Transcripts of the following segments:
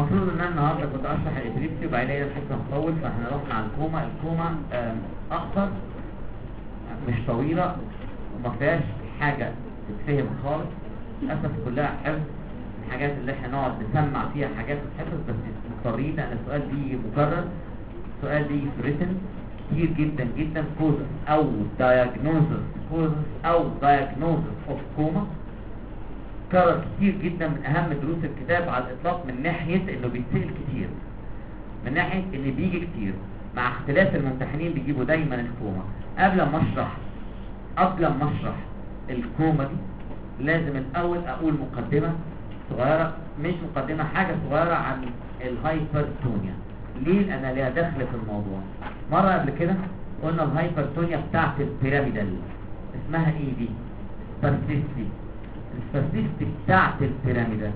المفروض ان انا النهارده كنت اشرح الابريبسي وبعدين الحصه مطول، فاحنا رحنا على الكوما اقصر مش طويله وما فيهاش حاجه تتفهم خالص للاسف، كلها حفظ. الحاجات اللي احنا نقعد نسمع فيها حاجات تتحفظ بس مضطرين لان السؤال بيجي مكرر، السؤال بيجي في ريتن كتير جدا جدا. كوزس او دايجنوزس، كوزس او دايجنوزس اوف كوما كرر كتير جدا، من اهم دروس الكتاب على الاطلاق، من ناحيه انه بيتسال كتير، من ناحيه ان بيجي كتير، مع اختلاف الممتحنين بيجيبوا دايما الكوما. قبل ما اشرح الكوما دي لازم الاول اقول مقدمه صغيره، مش مقدمه، حاجه صغيره عن الهايبرتونيا. ليه؟ لان ليها دخل في الموضوع. مره قبل كده قلنا الهايبرتونيا بتاعت البيراميدال اسمها ايه دي؟ سباسيستي. السباسيستي بتاعت البيراميدال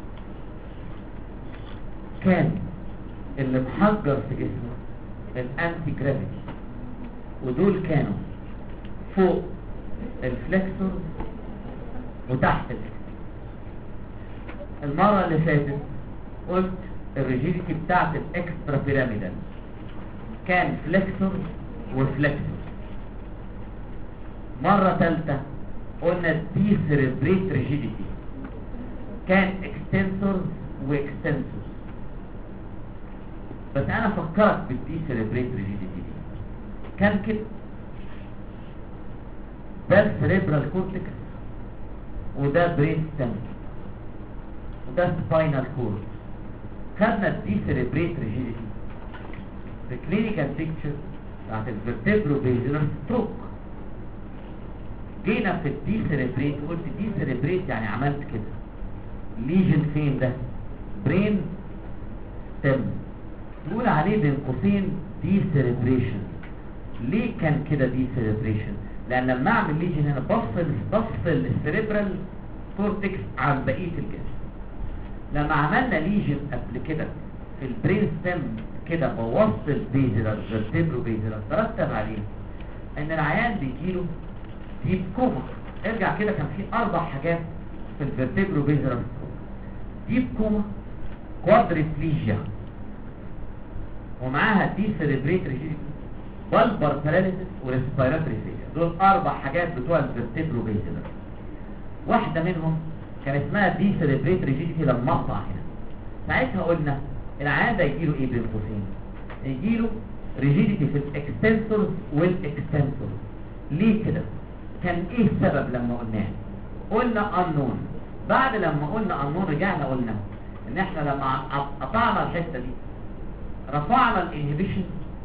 كان اللي محجر في جسمه الانتي جرافيتي، ودول كانوا فوق الفلكسور وتحت الفلكسور. المرة اللي فاتت قلت الريجيديتي بتاعت الاكسترا بيراميدال كان فلكسور وفلكسور. مرة ثالثة قلنا الدي سيريبريت ريجيديتي كان اكستنسور واكستنسور. بس انا فكرت بالدي سيريبريت ريجيديتي دي كان كده، ده السيريبرال كورتكس وده برين ستيم وده سباينال كورد. خدنا الدي سيريبريت ريجيديتي في كلينيكال بيكتشر بتاعت الفيرتبرو بيزلر ستروك. جينا في الدي سيريبريت قلت دي سيريبريت يعني عملت كده ليجن فين؟ ده برين ستيم، نقول عليه بين قوسين دي سيريبريشن. ليه كان كده دي سيريبريشن؟ لان لما اعمل ليجن هنا بفصل السيريبرال كورتكس عن بقيه الجسم. لما عملنا ليجن قبل كده في البرين ستيم كده بوظت البيزلر فيرتبرو بيزلر، ترتب عليه ان العيان بيجيله ديب كوما. ارجع كده، كان في 4 حاجات في الفيرتبرو بيزلر: ديب كوما، كوادريبليجيا، ومعاها دي سيريبريت ريجيديتي، بالبر باراليسيس، وريسبيراتوري فيلير. دول 4 حاجات بتوع الفيرتبرو بيزلر. واحده منهم كان اسمها دي سيريبريت ريجيديتي. لما اقطع هنا ساعتها قلنا العيان ده يجيله ايه بين قوسين؟ يجيله ريجيديتي في الاكستنسورز والاكستنسورز. ليه كده؟ كان ايه السبب لما قلناه؟ قلنا انون. بعد لما قلنا انون رجعنا قلنا ان احنا لما قطعنا الحته دي رفعنا الانهبيشن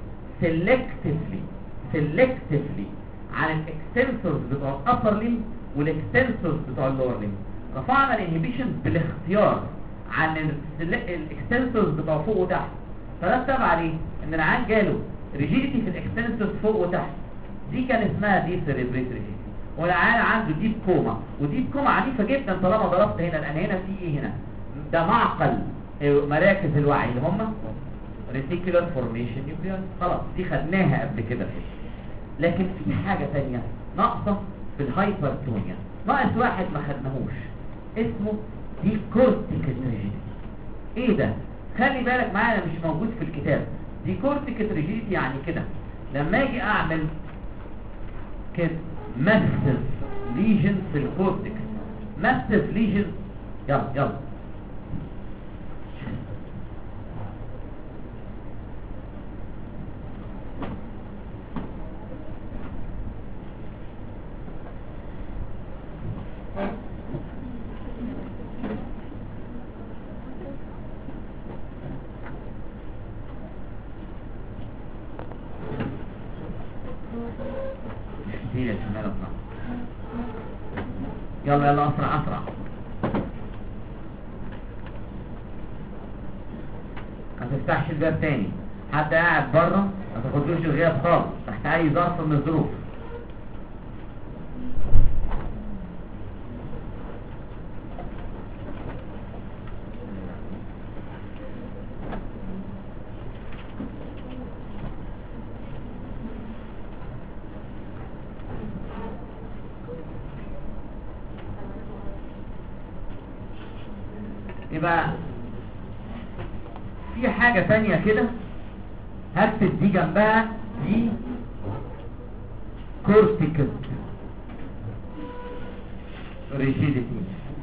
سيلكتيفلي عن الاكستنسورز بتوع الابر ليم والاكستنسورز بتوع اللور ليم. رفعنا الانهبيشن بالاختيار عن الاكستنسورز بتوع فوق وتحت، فرتب عليه ان العيان جاله ريجيديتي في الاكستنسورز فوق وتحت. دي كان اسمها دي سيريبريت ريجيديتي. والعيان عنده ديب كوما، وديب كوما عنيفه جدا طالما ضربت هنا، لان هنا في ايه؟ هنا ده معقل مراكز الوعي اللي هم ريتيكولار فورميشن نيوكليوس. خلاص دي خدناها قبل كده. لكن في حاجه ثانيه ناقصه في الهايبرتونيا، ناقص واحد ما خدناهوش اسمه دي كورتيكال ريجيديتي. ايه ده؟ خلي بالك معايا، مش موجود في الكتاب. دي كورتيكال ريجيديتي يعني كده لما اجي اعمل كده ماسيف ليجن في الكورتكس، ماسيف ليجن. يلا يلا اسرع. ما تفتحش الباب تاني، حد قاعد بره ما تاخدوش الغياب خالص تحت اي ظرف من الظروف. يبقى في حاجة تانية كده هكتب دي جنبها، دي كورتيكال ريجيديتي.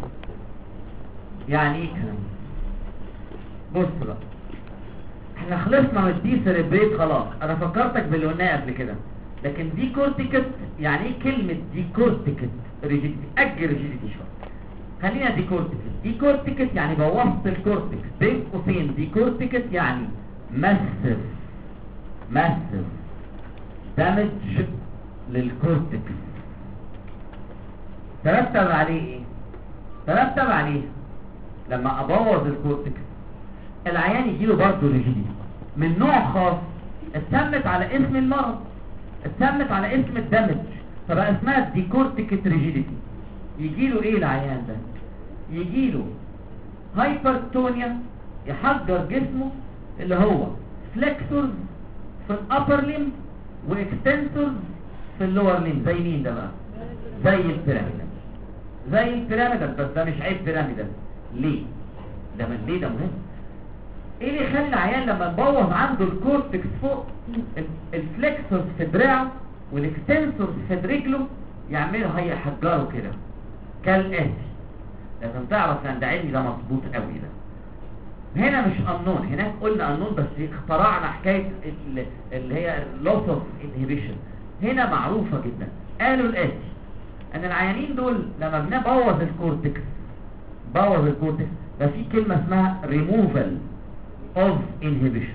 يعني ايه الكلام ده؟ بص بقى، احنا خلصنا من الدي سيريبريت خلاص، انا فكرتك باللي قلناه قبل كده. لكن دي كورتيكال يعني ايه كلمة دي كورتيكال ريجيديتي؟ اجل ريجيديتي شوية، خلينا دي كورتيكال. دي كورتيكال يعني بوظت الكورتكس، بين قوسين دي كورتيكال يعني ماسف دامج للكورتكس. ترتب عليه ايه؟ ترتب عليه لما ابوظ الكورتكس العيان يجيله برضه ريجيديتي من نوع خاص اتسمت على اسم المرض، اتسمت على اسم الدمج، فبقى اسمها ديكورتيكت ريجيديتي. يجيله ايه العيان ده؟ يجيله هايبرتونيا، يحجر جسمه، اللي هو فليكسورز في الابر ليم واكستنسورز في اللور ليم. زي مين ده بقى؟ زي البيراميدال. زي البيراميدال، بس ده مش عيب بيراميدال. ليه؟ ده من ليه ده مهم. ايه اللي يخلي العيان لما نبوظ عنده الكورتكس فوق، الفليكسورز في دراعه والاكستنسورز في رجله يعملوا هيحجروا كده كالاتي؟ لازم تعرف ان ده علمي، ده مظبوط قوي. ده هنا مش قانون، هناك قلنا قانون بس اخترعنا حكايه اللي هي اللوس اوف انهبيشن. هنا معروفه جدا، قالوا الاتي ان العيانين دول لما بنبوظ الكورتكس ده في كلمه اسمها ريموفال اوف انهبيشن.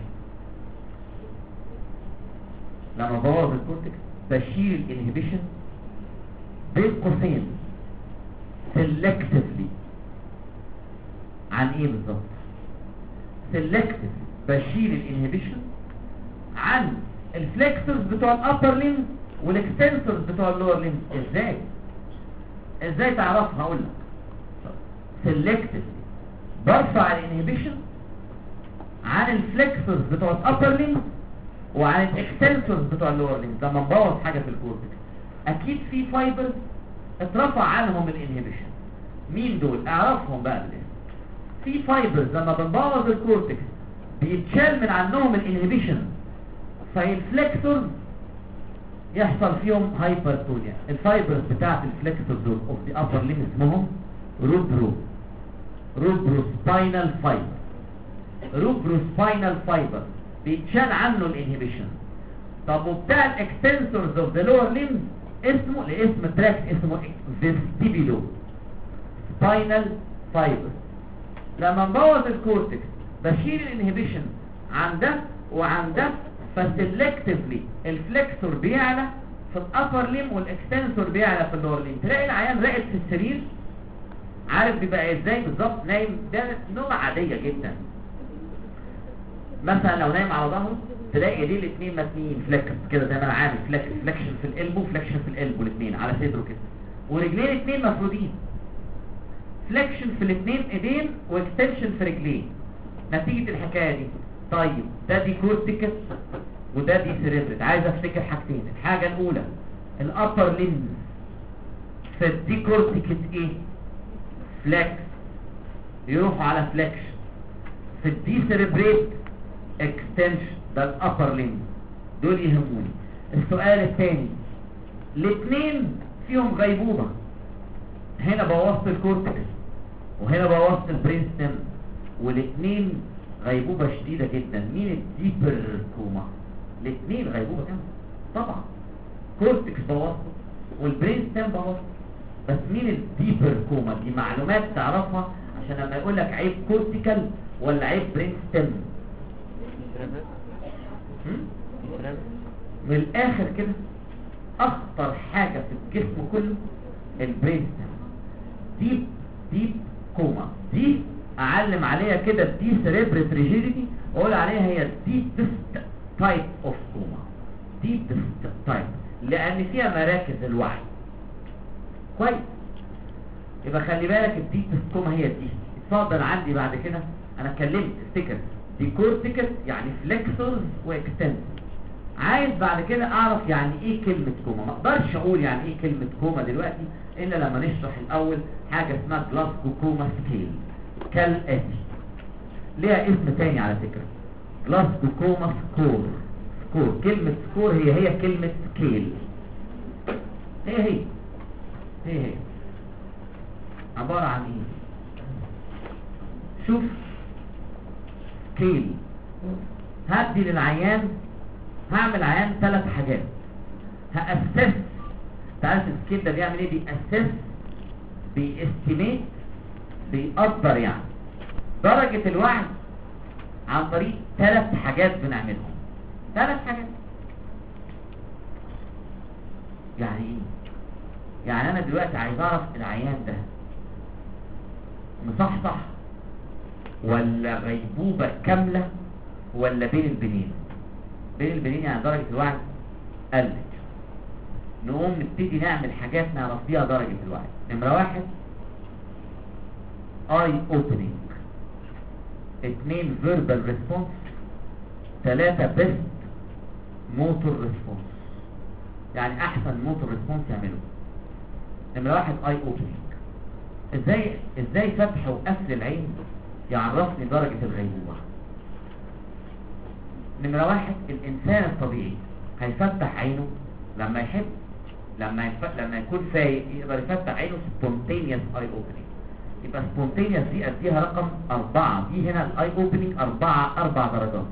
لما بوظ الكورتكس بشيل الانهبيشن بين قوسين selectively. عن ايه بالظبط؟ selectively بشيل الانهبيشن عن الفليكسورز بتوع الابر ليم والاكستنسورز بتوع اللور ليم. ازاي تعرفها؟ هقول لك. selectively برفع الانهبيشن عن الفليكسورز بتوع الابر ليم وعن الاكستنسورز بتوع اللور ليم. لما نبوظ حاجه في الكورتكس اكيد في فايبرز اترفع عنهم الانهبيشن. مين دول؟ اعرفهم بقى بالاسم. في فايبرز لما بنبوظ الكورتكس بيتشال من عنهم الانهبيشن، فالفليكسورز يحصل فيهم هايبرتونيا. الفايبرز بتاعت الفليكسورز دول اوف ذا ابر ليم اسمهم روبروسباينال فايبر بيتشال عنه الانهبيشن. طب وبتاع الاكستنسورز اوف ذا لور ليم اسمه لاسم تراكت اسمه فيستيبيلو سباينال فايبر. لما نبوظ الكورتكس بشيل الانهبيشن عن ده وعن ده، فسلكتفلي الفليكسور بيعلى في الابر ليم والاكستنسور بيعلى في اللور ليم. تلاقي العيان راقد في السرير، عارف بيبقى ازاي بالظبط؟ نايم، ده نوم عاديه جدا. مثلا لو نايم على ظهره تلاقي ايديه الاثنين متنين فليكس كده، زي ما انا عامل فليكشن في القلب وفليكشن في القلب الاثنين على صدره كده، ورجلين الاثنين مفرودين، فليكشن في الاثنين ايدين واكستنشن في رجلين. نتيجه الحكايه دي طيب ده دي كورتيكس وده دي سيريبريت. عايز افتكر حاجتين. الحاجه الاولى الابر ليمز في الدي كورتيكس ايه؟ فليكس، يروحوا على فليكشن. في الدي سيريبريت اكستنشن، ده الابر ليمز. دول يهموني. السؤال الثاني، الاثنين فيهم غيبوبه. هنا بوظت الكورتكس وهنا بوظت البرين ستيم، والاثنين غيبوبه شديده جدا. مين الديبر كوما؟ الاثنين غيبوبه كامله طبعا. كورتكس بوظته والبرين ستيم بوظته، بس مين الديبر كوما؟ دي معلومات تعرفها عشان لما يقول لك عيب كورتيكال ولا عيب برين ستيم. من الاخر كده اخطر حاجه في الجسم كله البرين ستيم. ديب كوما دي اعلم عليها كده دي سيريبريت ريجيديتي، اقول عليها هي ديبست تايب اوف كوما. ديبست تايب لان فيها مراكز الوعي. كويس، يبقى خلي بالك الديبست كوما هي دي. اتفضل عندي بعد كده انا اتكلمت افتكر دي كورتيكال يعني فليكسورز واكستنسورز. عايز بعد كده اعرف يعني ايه كلمة كوما. ما اقدرش اقول يعني ايه كلمة كوما دلوقتي الا لما نشرح الاول حاجة اسمها جلاسكو كوما سكيل كالاتي. ليها اسم تاني على فكرة، جلاستوكوما سكور. سكور، كلمة سكور هي كلمة سكيل، هي عبارة عن ايه؟ شوف سكيل، هدي للعيان، هعمل عيان 3 حاجات. هأسس، تعرف السكيل ده بيعمل ايه؟ بيأسس، بيستيميت، بيقدر يعني درجة الوعي عن طريق 3 حاجات بنعملهم. 3 حاجات يعني ايه؟ يعني انا دلوقتي عايز اعرف العيان ده مصحصح ولا غيبوبة كاملة ولا بين البنين. بين البنين يعني درجة الوعي قلت. نقوم نبتدي نعمل حاجات نعرف بيها درجة الوعي. نمرة 1 اي اوبننج، 2 فيربال ريسبونس، 3 بيست موتور ريسبونس، يعني احسن موتور ريسبونس يعمله. نمرة 1 اي اوبننج، ازاي فتح وقفل العين يعرفني درجة الغيبوبة. نمرة 1 الانسان الطبيعي هيفتح عينه لما يحب، لما يكون فايق يقدر يفتح عينه spontaneous eye opening. يبقى spontaneous دي اديها رقم 4. دي هنا الاي اوبننج 4 درجات.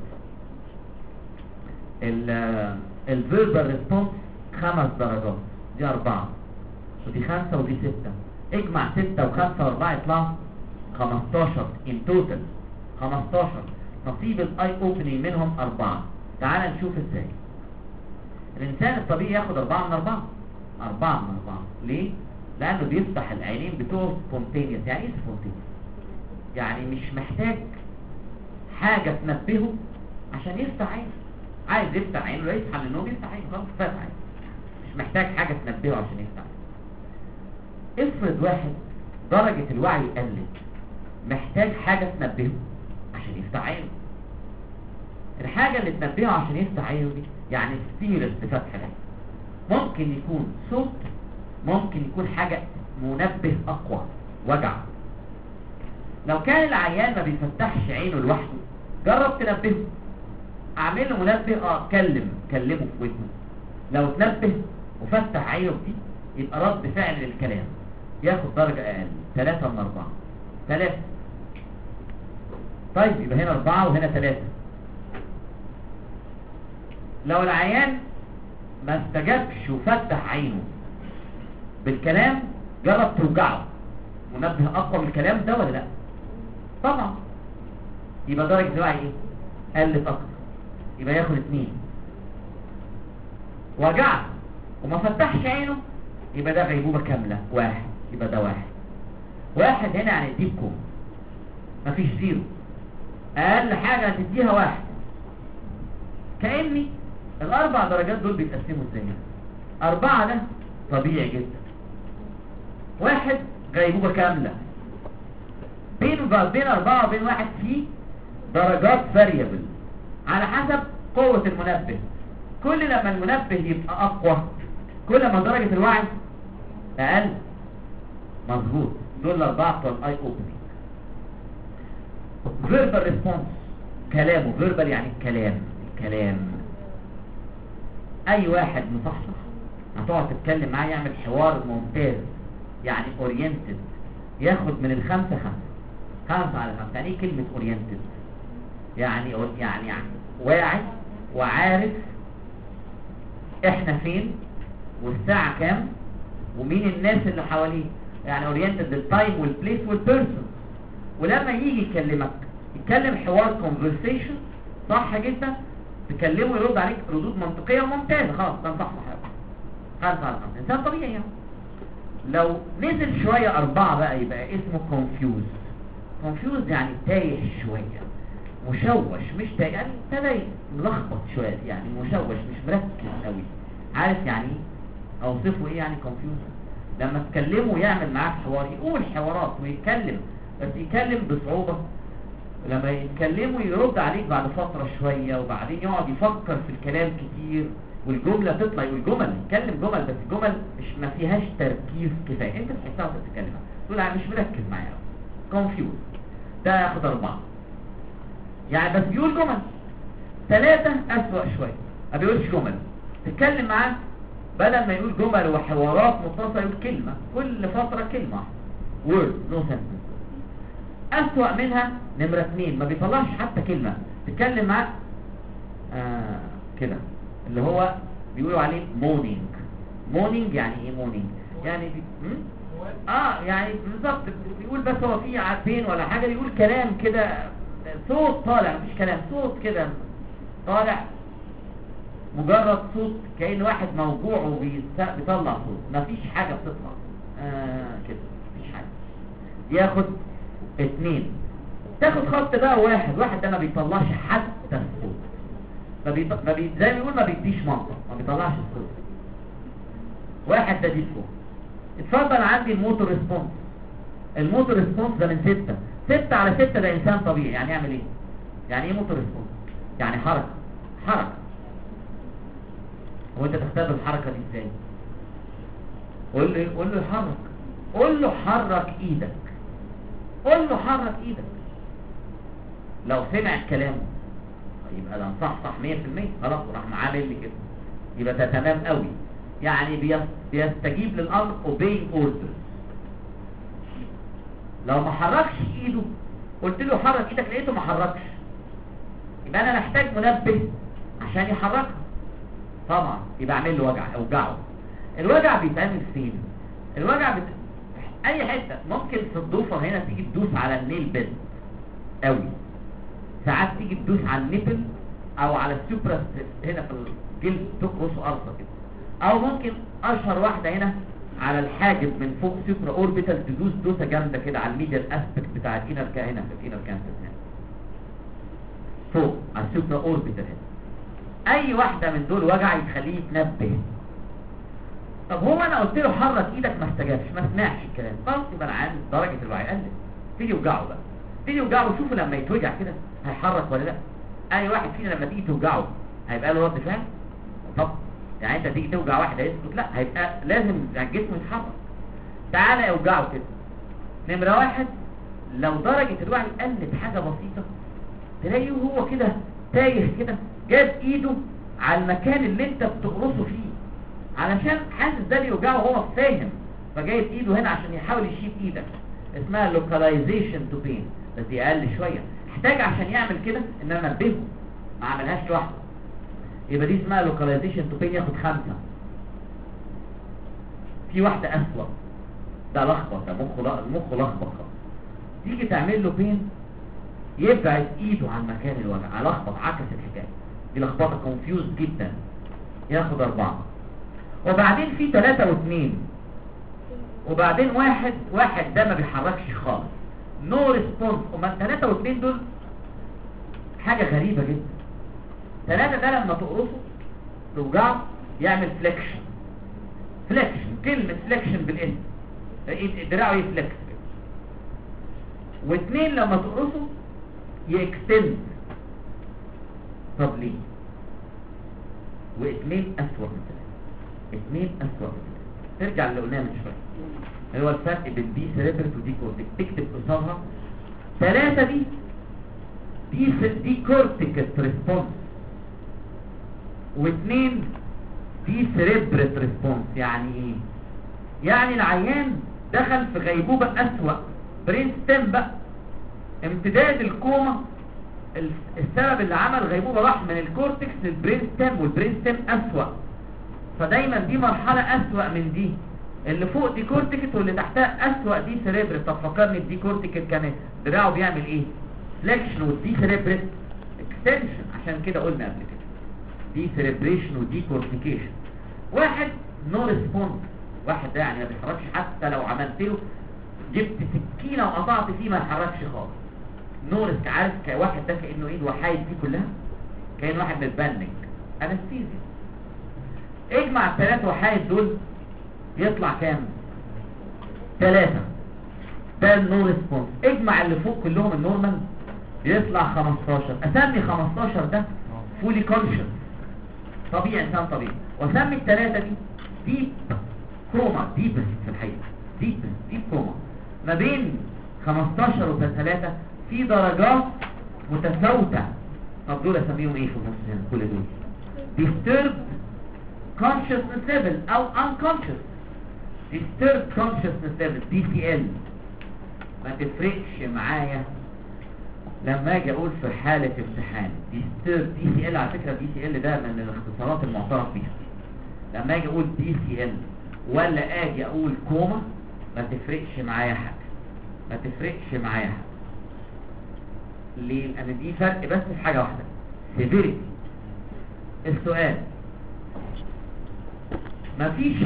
الفيربال ريسبونس 5 درجات، دي 4، ودي 5 ودي 6. اجمع 6 و5 و4 يطلعوا 15 ان توتال. 15 نصيب الاي اوبننج منهم 4. تعال نشوف ازاي. الانسان الطبيعي ياخد 4 من 4. 4 من 4 ليه؟ لانه بيفتح العينين بتوعه سبونتينيوس. يعني ايه سبونتينيوس؟ يعني مش محتاج حاجة تنبهه عشان يفتح عينه. عايز يفتح عينه، لا يصحى من النوم يفتح عينه، خلاص فتح عينه، مش محتاج حاجة تنبهه عشان يفتح عينه. افرض واحد درجة الوعي قلت، محتاج حاجة تنبهه عشان يفتح عينه. الحاجة اللي تنبهه عشان يفتح عينه دي يعني ستيرس بفتح العين. ممكن يكون صوت، ممكن يكون حاجة منبه أقوى، وجع. لو كان العيان ما بيفتحش عينه لوحده، جرب تنبهه. اعمل له منبه، كلمه في ودنه. لو تنبه وفتح عينه دي يبقى رد فعل للكلام، ياخد درجة أقل، 3 من 4. 3. طيب يبقى هنا 4 وهنا 3. لو العيان ما استجابش وفتح عينه بالكلام، جرب توجعه. منبه اقوى من الكلام ده ولا لا؟ طبعا. يبقى درجة الوعي ايه؟ قلت اكتر، يبقى ياخد 2. وجعه وما فتحش عينه يبقى ده غيبوبة كاملة 1، يبقى ده 1. 1 هنا يعني الديب كوم، مفيش 0. اقل حاجة هتديها 1. كأني ال4 درجات دول بيتقسموا ازاي؟ 4 ده طبيعي جدا، 1 غيبوبة كاملة. بين 4 وبين 1 في درجات فاريبل على حسب قوة المنبه. كل لما المنبه يبقى اقوى كل ما درجة الوعي اقل. مظبوط. دول 4 بتوع الاي اوبننج. فيربال ريسبونس، كلامه. فيربال يعني الكلام. اي واحد مصحصح هتقعد تتكلم معاه يعمل حوار ممتاز، يعني اورينتد، ياخد من ال5 5 على 5. يعني ايه كلمة اورينتد؟ يعني واعي وعارف احنا فين والساعة كام ومين الناس اللي حواليه. يعني اورينتد للتايم والبليس والبيرسون. ولما يجي يكلمك يتكلم حوار كونفرسيشن صح جدا، تكلمه يرد عليك ردود منطقية وممتازة، خلاص ده صح. 5 على 5 انسان طبيعي يعني. لو نزل شوية 4 بقى يبقى اسمه confused يعني تايه شوية، مشوش، مش تايه يعني ابتدى ملخبط شوية، يعني مشوش مش مركز قوي. عارف يعني ايه؟ اوصفه ايه يعني confused؟ لما تكلمه يعمل معاك حوار، يقول حوارات ويتكلم، بس يتكلم بصعوبة. لما يتكلموا يرد عليك بعد فترة شوية، وبعدين يقعد يفكر في الكلام كتير، والجملة تطلع، والجمل يتكلم جمل بس الجمل ما فيهاش تركيز كفاية، انت تحسها وانت بتتكلم تقول انا مش مركز معايا. confused ده ياخد 4 يعني، بس بيقول جمل 3 أسوأ شوية، ما بيقولش جمل. تتكلم معاه بدل ما يقول جمل وحوارات متصلة يقول كلمة، كل فترة كلمة، word no sentence. أسوأ منها نمرة 2، ما بيطلعش حتى كلمة. تتكلم معاه كده، اللي هو بيقولوا عليه مونينج. يعني ايه مونينج؟ يعني يعني بالظبط بيقول، بس هو في عارفين ولا حاجة، بيقول كلام كده، صوت طالع، مفيش كلام، صوت كده طالع، مجرد صوت، كأن واحد موجوع وبيطلع صوت، مفيش حاجة بتطلع كده، مفيش حاجة. ياخد 2. تاخد خط بقى واحد ده ما بيطلعش حتى الصوت، زي ما بيقول ما بيديش منطق، ما بيطلعش الصوت. واحد ده دي فوق. اتفضل عندي الموتور ريسبونس. الموتور ريسبونس ده من 6 على 6 ده انسان طبيعي. يعني يعمل ايه؟ يعني ايه موتور ريسبونس؟ يعني حركة. هو انت تختبر الحركة دي ازاي؟ قول له يحرك، قول له حرك ايدك، لو سمع كلامه يبقى ده صح 100%. خلاص راح معامل لي كده، يبقى ده تمام قوي. يعني بيستجيب للامر obeying orders. لو ما حركش ايده، قلت له حرك ايدك لقيته ما حركش، يبقى انا محتاج منبه عشان يحركها. طبعا يبقى اعمل له اوجعه. الوجع بيتعمل فين؟ اي حته. ممكن في الضفر هنا تيجي تدوس على النيل بيد قوي، ساعات تيجي تدوس على النيبل او على السوبرا هنا في الجلد، تقرصه ارضا كده. او ممكن اشهر واحده هنا على الحاجب من فوق سوبرا اوربيتال، تدوس دوسه جامده كده على الميديال اسبكت بتاع الانر هنا في الانر كانسر هنا فوق على السوبرا اوربيتال هنا. اي واحده من دول وجع يخليه يتنبه. طب هو انا قلت له حرك ايدك ما استجابش، ما سمعش الكلام، خلاص يبقى انا عندي درجه الوعي قلت. تيجي توجعه بقى، تيجي توجعه وشوفوا لما يتوجع كده هيحرك ولا لا. اي واحد فينا لما تيجي توجعه هيبقى له رد فعل؟ طب يعني انت تيجي توجع واحد هيسكت؟ لا، هيبقى لازم الجسم يتحرك. تعالى اوجعه كده. نمره 1، لو درجه الوعي قلت حاجه بسيطه، تلاقيه هو كده تايه كده، جاب ايده على المكان اللي انت بتقرصه فيه، علشان حاسس ده بيوجعه وهو فاهم، فجايب ايده هنا عشان يحاول يشيل ايدك. اسمها localization to pain، بس دي اقل شويه. احتاج عشان يعمل كده ان انا انبهه، ما عملهاش لوحده، يبقى دي اسمها localization to pain، ياخد 5. في واحده اسوأ، ده لخبط، ده مخه لخبط. تيجي تعمل له بين، يبعد ايده عن مكان الوجع، لخبط، عكس الحكايه دي، لخبطه كونفيوز جدا، ياخد 4. وبعدين في 3 و2، وبعدين واحد ده ما بيحركش خالص، نو ريسبونس. وما 3 و2 دول حاجه غريبه جدا. 3 ده لما تقرصه توجعه يعمل فليكشن، كلمه فليكشن بالاسم، دراعه يفلكس. و2 لما تقرصه يكستند. طب ليه؟ و2 اسوأ من 3. 2 اسوأ من 3. ترجع اللي قلناه من شويه، هو الفرق بين دي سيريبرت ودي كورتيك. تكتب قصادها 3 دي كورتيكال ريسبونس، و2 دي سيريبرت ريسبونس. يعني ايه؟ يعني العيان دخل في غيبوبه اسوأ، برين ستيم بقى، امتداد الكوما. السبب اللي عمل غيبوبه راح من الكورتكس للبرين ستيم، والبرين ستيم اسوأ. فدايما دي مرحله اسوأ من دي. اللي فوق دي كورتيكت واللي تحتها اسوأ دي سيريبرت. طب فكرني بدي كورتيكت كان دراعه بيعمل ايه؟ فليكشن، ودي سيريبرت اكستنشن. عشان كده قلنا قبل كده دي سيريبريشن ودي كورتيكيشن. واحد نو ريسبونس، واحد ده يعني ما بيتحركش، حتى لو عملت له جبت سكينه وقطعت فيه ما يتحركش خالص. نو ريسك. عارف واحد ده كانه ايد وحايد فيه كلها، كان واحد متبنج انستيزيا. اجمع ال3 وحايد دول يطلع كام؟ 3. ده النو ريسبونس. اجمع اللي فوق كلهم النورمال يطلع 15. اسمي 15 ده فولي كونشس، طبيعي، انسان طبيعي. واسمي ال3 دي كوما، ديبس في الحقيقه، ديب كوما. ما بين 15 و3 في درجات متفاوته. طب دول اسميهم ايه في النص هنا كل دول؟ disturbed consciousness level او unconscious. disturbed consciousness level DCL ما تفرقش معايا لما اجي اقول في حالة امتحان disturbed DCL. على فكرة DCL ده من الاختصارات المعترف بيها. لما اجي اقول DCL ولا اجي اقول كوما ما تفرقش معايا حاجة، ما تفرقش معايا حاجة. ليه؟ لان دي فرق بس في حاجة واحدة، severity. السؤال مفيش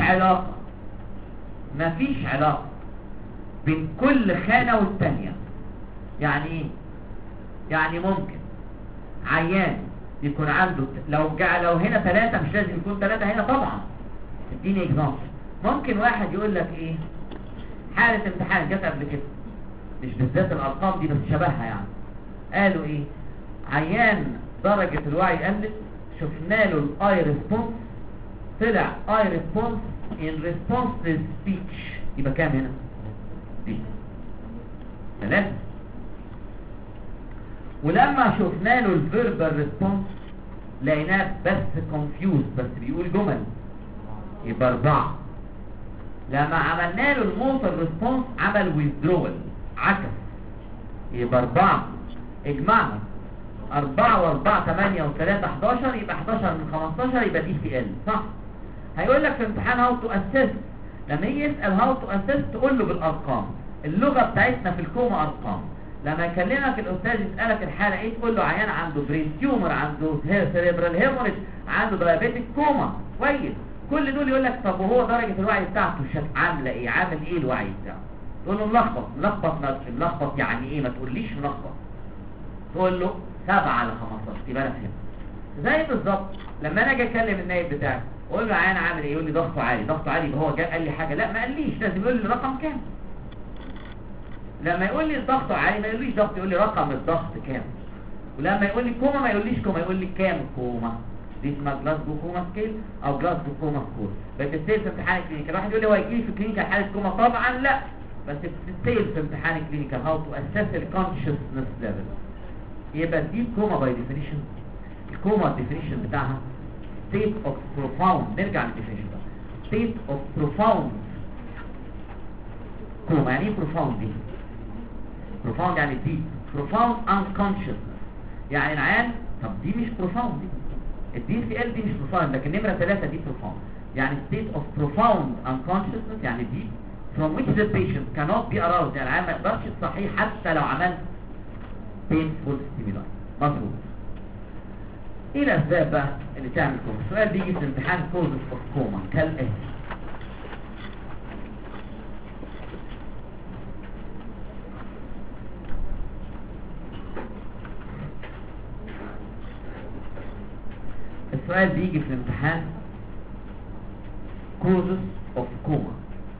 علاقة بين كل خانة والتانية. يعني ايه؟ يعني ممكن عيان يكون عنده لو هنا 3 مش لازم يكون 3 هنا طبعا. اديني اكزامبل. ممكن واحد يقول لك ايه، حالة امتحان جت قبل كده، مش بالذات الارقام دي بس شبهها يعني. قالوا ايه؟ عيان درجة الوعي قلت، شفنا له الاي ريسبونس، طلع اي ريسبونس in response to speech. يبقى كام هنا؟ دي 3. ولما شفنا له الفيربال ريسبونس لقيناه بس كونفيوز، بس بيقول جمل، يبقى 4. لما عملنا له الموتور ريسبونس عمل withdrawal، عكس، يبقى 4. اجمعهم 4 و4 8 و3 11، يبقى 11 من 15 يبقى DCL صح. هيقول لك في امتحان هاو تو اسيست، لما يجي يسأل هاو تو اسيست تقول له بالارقام. اللغة بتاعتنا في الكوما ارقام. لما يكلمك الاستاذ يسألك الحالة ايه تقول له عيان عنده برين تيومر، عنده سيريبرال هيموريج، عنده دايابيتك كوما. كويس. كل دول يقول لك طب وهو درجة الوعي بتاعته عاملة ايه، عامل ايه الوعي بتاعه؟ تقول له ملخبط يعني ايه؟ ما تقوليش ملخبط، تقول له 7 على 15 يبقى انا فهمت. زي بالظبط لما انا اجي اكلم النايب بتاعي اقول له عيان عامل ايه، يقول لي ضغطه عالي. يبقى هو جاء قال لي حاجه؟ لا ما قاليش، لازم يقول لي الرقم كام. لما يقول لي الضغط عالي ما يقوليش ضغط، يقول لي رقم الضغط كام. ولما يقول لي كوما ما يقوليش كوما، يقول لي كام كوما. دي اسمها جلاسجو كوما سكيل او جلاسجو كوما سكور. بتتسال في امتحان الكلينيكال. واحد يقول لي هو هيجي لي في الكلينيكال حاله كوما؟ طبعا لا، بس بتتسال في امتحان الكلينيكال هاو تو اسس الكونشسنس ليفل. يبقى دي كوما باي ديفينيشن. الكوما الديفينيشن بتاعها state of profound. نرجع للديفينيشن ده. state of profound كوما. يعني ايه profound دي؟ profound يعني deep. profound unconsciousness يعني العيان. طب دي مش profound، دي DCL دي مش profound، لكن نمرة 3 دي profound. يعني state of profound unconsciousness يعني deep from which the patient cannot be aroused. يعني العيان ما يقدرش تصحيه حتى لو عملت painful stimuli. مظبوط. ايه الاسباب بقى اللي تعمل كوما؟ السؤال بيجي في امتحان causes of coma كالاتي. السؤال بيجي في الامتحان causes of coma.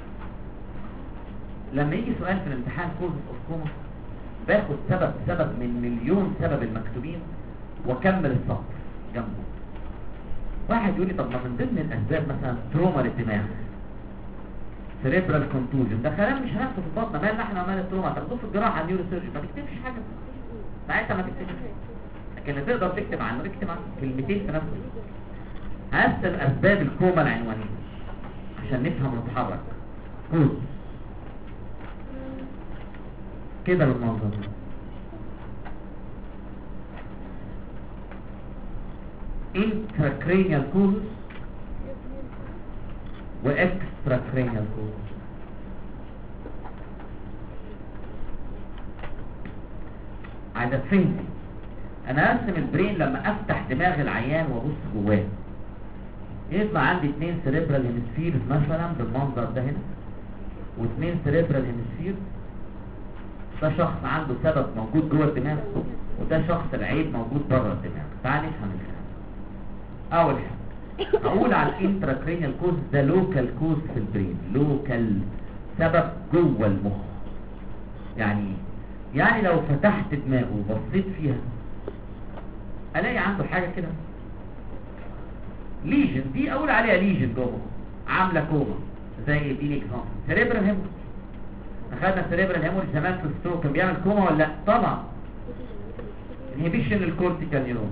لما يجي سؤال في الامتحان causes of coma باخد سبب من مليون سبب المكتوبين واكمل السطر جنبه. واحد يقول لي طب ما من ضمن الاسباب مثلا تروما للدماغ، سيريبرال كونتوجن، ده كلام مش هناخده في البطنه، مالنا احنا ومال التروما، هتاخدوه في الجراحه نيورو سيرجن. ما تكتبش حاجه ساعتها، ما تكتبش. لكن اللي تقدر تكتب عنه اكتب عنه كلمتين في نفسه. هقسم اسباب الكوما العنوانيه عشان نفهم ونتحرك. كوز كده بالمنظر ده. intracranial causes و extracranial causes. عايز افهم انا ارسم البرين لما افتح دماغ العيان وابص جواه يطلع عندي 2 سيريبرال هيمسفيرز مثلا بالمنظر ده هنا، و2 سيريبرال هيمسفيرز. ده شخص عنده سبب موجود جوه الدماغ، وده شخص العيب موجود بره الدماغ. تعال نفهم الكلام. اول حاجه اقول على الانتراكرينيال كوز ده لوكال كوز في البرين، لوكال سبب جوه المخ. يعني لو فتحت دماغه وبصيت فيها الاقي عنده حاجه كده ليجن، دي اقول عليها ليجن جوه عامله كوما. زي دي اكزامبل سيريبرال هيموريج. اخدنا سيريبرال هيموريج زمان في الستروك كان بيعمل كوما ولا لا؟ طبعا. انهبيشن الكورتيكال نيورون.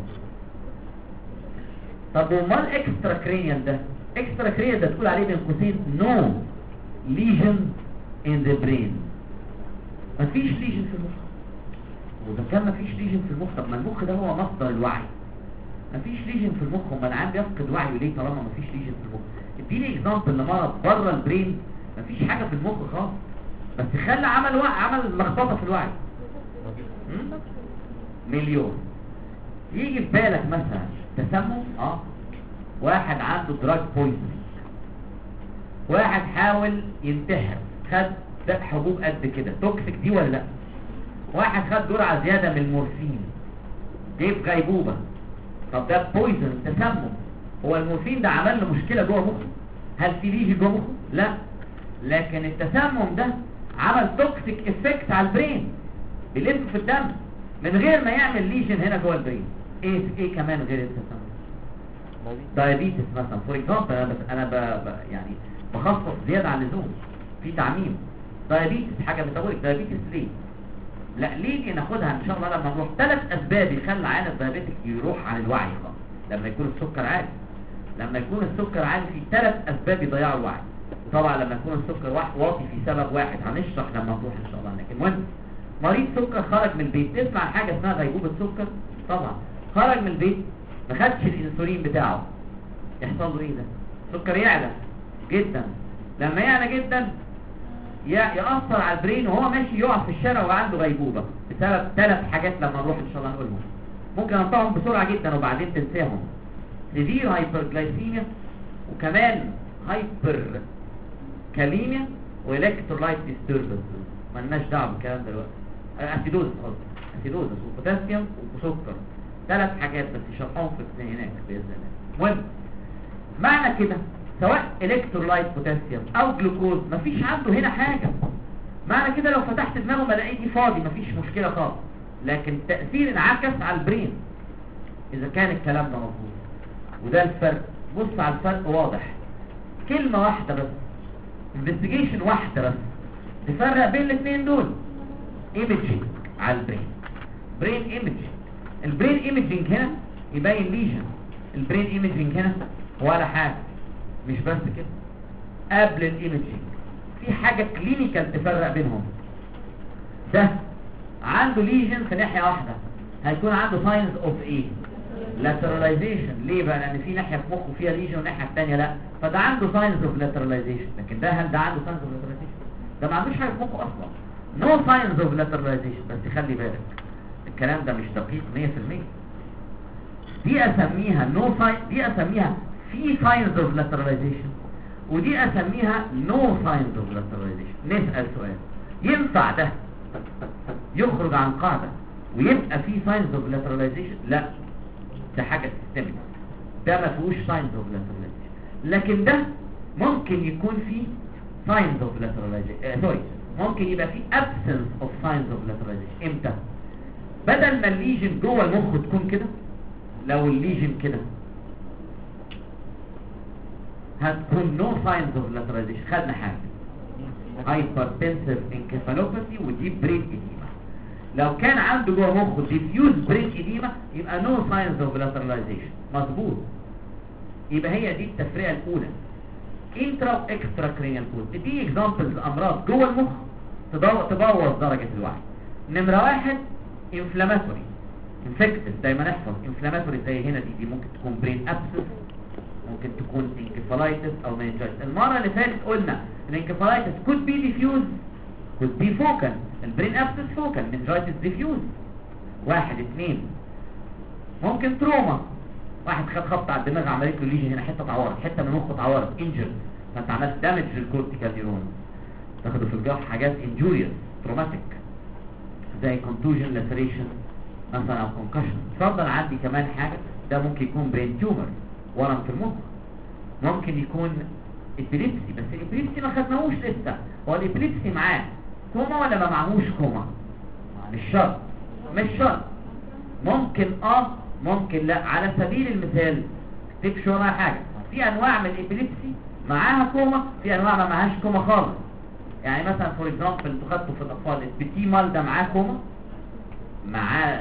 طب ومال اكسترا كرينيال ده؟ اكسترا كرينيال ده تقول عليه بين قوسين نو ليجن ان ذا برين. مفيش ليجن في المخ. وده كان مفيش ليجن في المخ، طب ما المخ ده هو مصدر الوعي. مفيش ليجن في المخ، امال العيان بيفقد وعيه ليه طالما مفيش ليجن في المخ؟ اديني اكزامبل لمرض بره البرين مفيش حاجه في المخ خالص، بس خلى عمل لخبطه في الوعي. مليون. يجي في بالك مثلا تسمم، واحد عنده دراج بويزنينج، واحد حاول ينتحر خد حبوب قد كده، توكسيك دي ولا لا؟ واحد خد جرعه زياده من المورفين جيب غيبوبه، طب ده بويزن تسمم. هو المورفين ده عمل له مشكله جوه مخه؟ هل في ليجن جوه مخه؟ لا، لكن التسمم ده عمل توكسيك افكت على البرين بيلف في الدم من غير ما يعمل ليجن هنا جوه البرين. ايه كمان غير التسمم؟ دايابيتس مثلا فور اكزامبل. انا يعني بخصص زياده عن اللزوم في تعميم. دايابيتس حاجه ميتابوليك. دايابيتس ليه؟ لا ليه ناخدها ان شاء الله لما نروح. 3 اسباب يخلي عيان الدايابيتك يروح عن الوعي خالص. لما يكون السكر عالي، لما يكون السكر عالي في 3 اسباب يضيعوا الوعي. طبعا لما يكون السكر واطي في سبب واحد هنشرح لما نروح ان شاء الله. لكن المهم مريض سكر خرج من البيت، تسمع حاجه اسمها غيبوبه سكر؟ طبعا خرج من البيت ما خدش الانسولين بتاعه، يحصل له ايه ده؟ السكر يعلى جدا. لما يعلى جدا يأثر على البرين وهو ماشي يقع في الشارع وعنده غيبوبه بسبب 3 حاجات لما نروح ان شاء الله نقولهم. ممكن انطقهم بسرعه جدا وبعدين تنساهم. سيفير هايبرجلايسيميا، وكمان هايبر كاليميا، والكترولايت ديستربنس. مالناش دعوه بالكلام دلوقتي. اسيدوز وبوتاسيوم وسكر. 3 حاجات بس شرحهم في هناك باذن الله. المهم معنى كده سواء الكترولايت بوتاسيوم او جلوكوز مفيش عنده هنا حاجه. معنى كده لو فتحت دماغه بلاقيه دي فاضي مفيش مشكله خالص، لكن تاثير انعكس على البرين اذا كان الكلام ده مظبوط. وده الفرق. بص على الفرق واضح. كلمه واحده بس، انفستيجيشن واحده بس تفرق بين الاثنين دول. ايميجينج على البرين، برين ايميجينج. البرين ايميجينج هنا يبين ليجن، البرين ايميجينج هنا ولا حاجه. مش بس كده، قبل الايميجينج في حاجه كلينيكال تفرق بينهم. ده عنده ليجن في ناحيه واحده، هيكون عنده ساينز اوف ايه؟ لاتراليزيشن. ليه بقى؟ لان في ناحيه في مخه فيها ليجن والناحيه الثانيه لا، فده عنده ساينز اوف لاتراليزيشن. لكن ده هل ده عنده ساينز اوف لاتراليزيشن؟ ده ما عندوش حاجه في مخه اصلا. نو ساينز اوف لاتراليزيشن. بس خلي بالك الكلام ده مش دقيق 100%. دي اسميها نو ساين، دي اسميها في ساينز اوف لاتراليزيشن، ودي اسميها نو ساينز اوف لاتراليزيشن. نسال سؤال، ينفع ده يخرج عن قاعده ويبقى في ساينز اوف لاتراليزيشن؟ لا، ده حاجه سيستميك، ده ما فيهوش ساينز اوف لاتراليزيشن. لكن ده ممكن يكون فيه ساينز اوف لاتراليزيشن، ممكن يبقى فيه ابسنس اوف ساينز اوف لاتراليزيشن. امتى؟ بدل ما الليجن جوه المخ تكون كده، لو الليجن كده هتكون نو ساينز اوف لاتراليزيشن. خدنا حاجه هايبرتنسيف انكفالوباثي ودي برين اديما. لو كان عنده جوه مخه ديفيوز برين اديما يبقى نو ساينز اوف لاتراليزيشن. مظبوط. يبقى هي دي التفرقه الاولى، انترا واكسترا كرينيال كود. دي اكزامبلز امراض جوه المخ تبوظ درجه الوعي. نمره 1 انفلاماتوري انفكتيف. دايما نحفظ انفلاماتوري زي هنا دي ممكن تكون برين ابسس، ممكن تكون انكفالايتس او مينجايتس. المره اللي فاتت قلنا الانكفالايتس could be diffuse could be focal، البرين ابسس focal، مينجايتس diffuse. 1 2 ممكن تروما، واحد خد خبط على الدماغ عملت له ليجن هنا، حته اتعورت، حته من مخه اتعورت، انجر، فانت عملت دامج للكورتيكال نيورون. تاخدوا في الجراح حاجات انجوريوس تروماتيك زي كونتوجن لاتريشن مثلا او كونكشن. اتفضل. عندي كمان حاجه، ده ممكن يكون برين تيومر، ورم في المخ. ممكن يكون ابيليبسي، بس الابيليبسي ما خدناهوش لسه. هو الابيليبسي معاه كوما ولا ما معهوش كوما؟ مش شرط، مش شرط. ممكن ممكن لا. على سبيل المثال تكشف وراها حاجه، في انواع من الابيليبسي معاها كوما، في انواع ما معهاش كوما خالص. يعني مثلا فور اكزامبل انتوا خدتوا في الاطفال البيتي مال ده معاه كوما، معاه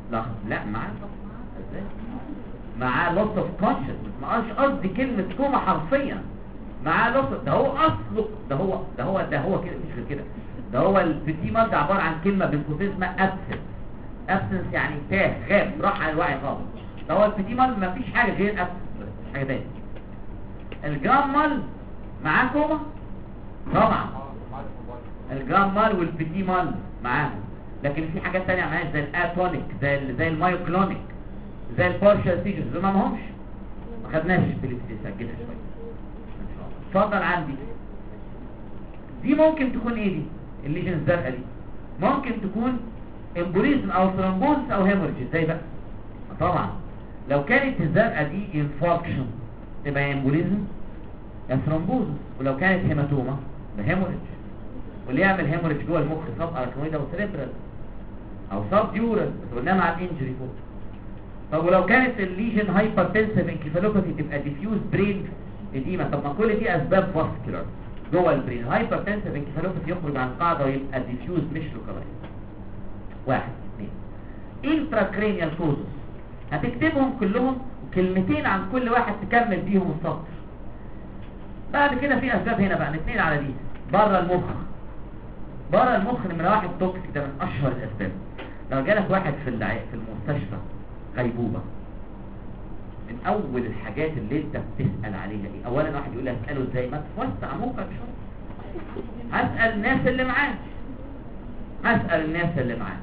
لا معاه ازاي معاه loss of consciousness. ما قالش قصدي كلمة كوما حرفيا، معاه loss. ده هو اصله ده هو كده مش غير كده. ده هو البتي مال ده عبارة عن كلمة بين قوسين اسمها absence يعني تاه غاب راح عن الوعي خالص. ده هو البتي مال ما فيش حاجة غير absence مش حاجة تانية. الجرام مال معاه كوما طبعا، الجرام مال والبتي مال معاهم، لكن في حاجات تانية معاه زي الاتونيك زي المايوكلونيك زي البارشال سيجنز دول ما همش ما خدناش في الابتدائي سجلها شويه ان شاء الله. اتفضل عندي دي ممكن تكون ايه دي الليجن الزرقاء دي؟ ممكن تكون امبوليزم او ثرومبوز او هيموريج. ازاي بقى؟ طبعا لو كانت الزرقاء دي انفاركشن تبقى امبوليزم يا ثرومبوز، ولو كانت هيماتوما يبقى هيموريج. واللي يعمل هيموريج جوه المخ سب اركنويد او سيريبرال او سب ديورال بس قلنا مع الانجري فوق. طب ولو كانت الليجن هايبرتنسيف انكفالوباثي تبقى ديفيوز برين اديما. طب ما كل دي اسباب فاسكولار جوه البرين. هايبرتنسيف انكفالوباثي يخرج عن القاعده ويبقى ديفيوز مش لوكالايز. 1 2 انتراكرينيال كوزز هتكتبهم كلهم وكلمتين عن كل واحد تكمل بيهم السطر. بعد كده في اسباب هنا بقى نتنقل على دي. بره المخ، بره المخ نمره 1 توكسيك، ده من اشهر الاسباب. لو جالك واحد في المستشفى غيبوبة، من اول الحاجات اللي انت بتسأل عليها ايه؟ اولا واحد يقول لك اسأله ازاي؟ ما توسع مخك شوية. هسأل الناس اللي معاه، هسأل الناس اللي معاه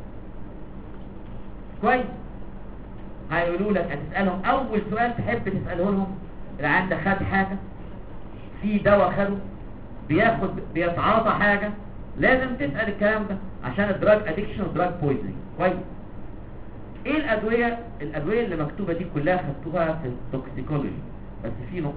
كويس. هيقولوا لك هتسألهم اول سؤال تحب تسأله لهم العيان ده خد حاجة، في دواء خده، بيتعاطى حاجة، لازم تسأل الكلام ده عشان الدراج ادكشن ودراج بويزنينج. كويس. ايه الادويه اللي مكتوبه دي كلها خدتوها في التوكسيكولوجي، بس في نقطه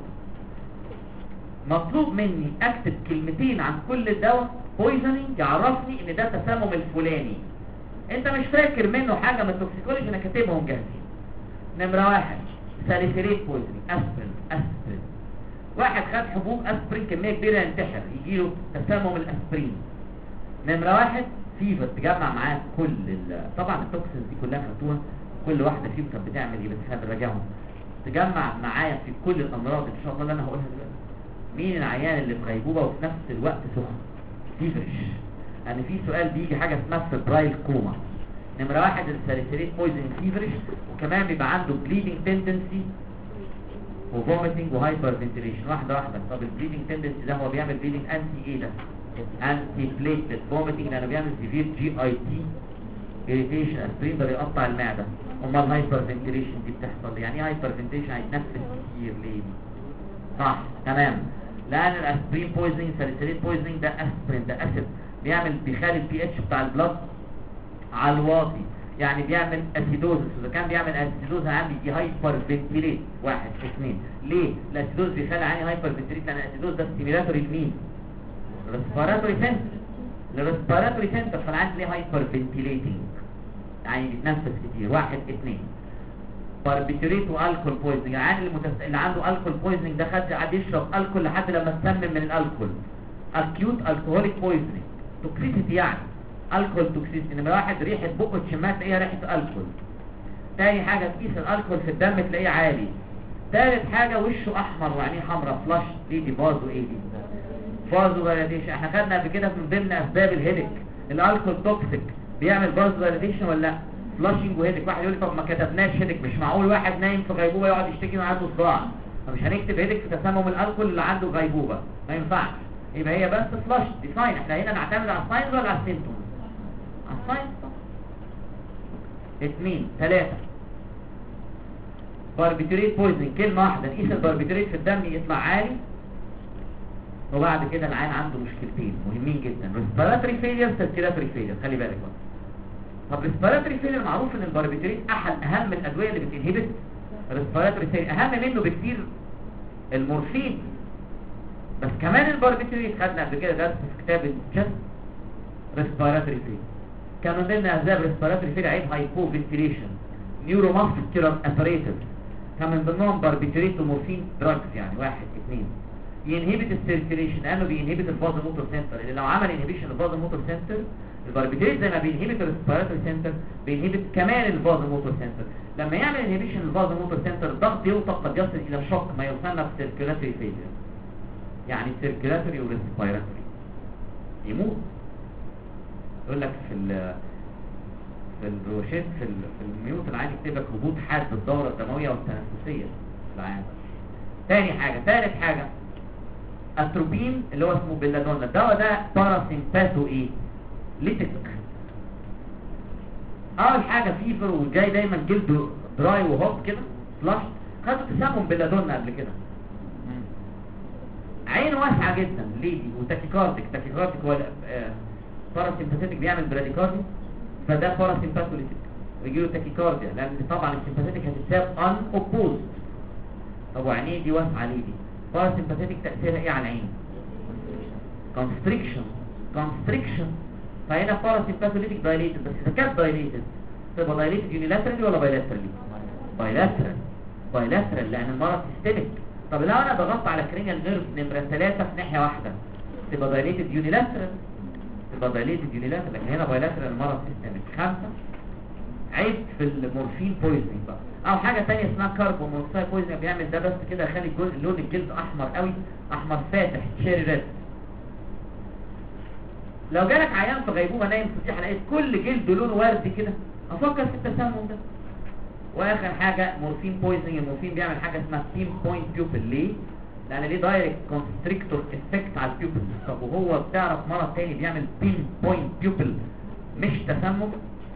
مطلوب مني اكتب كلمتين عن كل دواء بويزنينج يعرفني ان ده تسمم الفلاني. انت مش فاكر منه حاجه من التوكسيكولوجي، انا كاتبهم جاهزين. نمره 1 ساليسيليت بويزنينج، اسبرين. واحد خد حبوب اسبرين كميه كبيره ينتحر، يجيله تسمم الاسبرين. نمره 1 فيفر، تجمع معاه كل طبعا التوكسينز دي كلها خدتوها، كل واحده فيهم كانت بتعمل ايه بس احنا بنراجعهم. تجمع معايا في كل الامراض ان شاء الله اللي انا هقولها دلوقتي مين العيان اللي في غيبوبه وفي نفس الوقت سخن فيفرش. يعني في سؤال بيجي حاجه اسمها فبرايل كوما. نمره 1 الساليسيليت بويزن فيفرش، وكمان بيبقى عنده بليدنج تندنسي وفوميتنج وهايبر فنتيليشن. واحده. طب البليدنج تندنسي ده هو بيعمل بليدنج انتي ايه ده؟ انتي بليتلت فوميتنج، لانه بيعمل سيفير جي اي تي اريتيشن. اسبرين ده بيقطع المعده. امال الهايبر فنتيليشن دي بتحصل يعني ايه؟ هايبر فنتيليشن هيتنفس كتير ليه؟ صح تمام، لان الاسبرين بويزنينج ساليسيليت بويزنينج ده اسبرين ده اسيد بيخلي البي اتش بتاع البلد على الواطي، يعني بيعمل اسيدوزس. واذا كان بيعمل اسيدوز عندي دي هايبر فنتيليت. 1 2 ليه الاسيدوز بيخلي عندي هايبر فنتيليت؟ لان الاسيدوز ده ستيميلاتوري لمين؟ ريسبيراتوري سنتر، الريسبيراتوري سنتر، فالعيان ليه هايبر فنتيليتنج يعني بيتنفس كتير. 1 2 باربيتوريت والكول بويزنينج، العيان اللي عنده الكول بويزنينج ده قاعد يشرب الكول لحد لما تسمم من الالكول. اكيوت الكحوليك بويزنينج، توكسيسيتي يعني الكول توكسيسيتي. نمره 1 ريحه بقه تشمها تلاقيها ريحه الكول. تاني حاجه تقيس الالكول في الدم تلاقيه عالي. ثالث حاجه وشه احمر وعينيه حمراء فلاش. دي بازو ايه دي؟ بازو فاليديشن. احنا خدنا قبل كده من ضمن اسباب الهيدك الالكول توكسيك، بيعمل بازو فاليديشن ولا لا؟ فلاشنج وهيدك. واحد يقول لي طب ما كتبناش هيدك، مش معقول واحد نايم في غيبوبه يقعد يشتكي عنده صداع، فمش هنكتب هيدك في تسمم الالكول اللي عنده غيبوبه، ما ينفعش. يبقى هي بس فلاش دي ساين. احنا هنا نعتمد على الساينز ولا على السيمتومز؟ على الساينز. 2 3 باربيتوريت بويزنينج، كلمه واحده نقيس الباربيتوريت في الدم يطلع عالي. وبعد كده العين عنده مشكلتين مهمين جدا، ريسبيراتوري فيلير سيركيلاتوري فيلير. خلي بالك بقى. طب ريسبيراتوري فيلير معروف ان الباربيتوريت اهم الادويه اللي بتنهبت ريسبيراتوري فيلير، اهم منه بكتير المورفين. بس كمان الباربيتوريت خدنا قبل كده درس في كتاب الجست ريسبيراتوري فيلير، كان من ضمن اسباب ريسبيراتوري فيلير عيب هايبو فنتيليشن، نيوروماسكولار اباريتس، كان من ضمنهم باربيتوريت ومورفين دراجز. يعني 1 2 ينهبت السيركيليشن لانه بينهبت الفازو موتور سنتر، اللي لو عمل انهبيشن الفازو موتور سنتر الباربيتريت زي ما بينهبت الريسبيراتوري سنتر بينهبت كمان الفازو موتور سنتر. لما يعمل انهبيشن الفازو موتور سنتر الضغط يوصل قد يصل الى شوك ما يسمى بسيركيولاتوري فيلير، يعني سيركيولاتوري وريسبيراتوري يموت. يقول لك في الروشيت في الميوت العادي يكتب لك هبوط حاد بالدوره الدمويه والتنفسيه في العام. ثالث حاجه اتروبين اللي هو اسمه بيلادونا. الدواء ده باراسيمباتو ايه ليتك. اول حاجه فيفر وجاي دايما جلده دراي وهوب كده فلاش، خدوا تسمم بيلادونا قبل كده. عين واسعه جدا ليدي وتاكيكارديك هو باراسيمباتيك بيعمل براديكاردي، فده باراسيمباتوليتيك ويجي له تاكيكارديا لان طبعا السيمباتيك هتتساب ان اوبوزد. طب وعينيه دي واسعه ليه دي؟ باراسيمباتيك تاثيرها ايه على العين؟ كونستريكشن. فهنا باراسيمباتوليتيك دايليتد، بس اذا كانت دايليتد تبقى دايليتد يونيلاترالي ولا بايلاترالي؟ بايلاترال لان المرض سيستميك. طب لو انا ضغطت على كرينيال نيرف نمره 3 في ناحيه واحده تبقى دايليتد يونيلاترال، لكن هنا بايلاترال المرض سيستميك. 5 عيب في المورفين بويزنينج بقى او حاجه ثانيه اسمها كاربون مونوكسيد بويزنينج، بيعمل ده بس كده يخلي لون الجلد احمر قوي، احمر فاتح تشيري ريد. لو جالك عيان في غيبوبه نايم في الصبح لقيت كل جلده لون وردي كده افكر في التسمم ده. واخر حاجه مورفين بويزنينج. المورفين بيعمل حاجه اسمها بين بوينت بيوبل. ليه؟ لان ليه دايركت كونستريكتور افكت على البيوبل. طب وهو بتعرف مرض تاني بيعمل بين بوينت بيوبل مش تسمم؟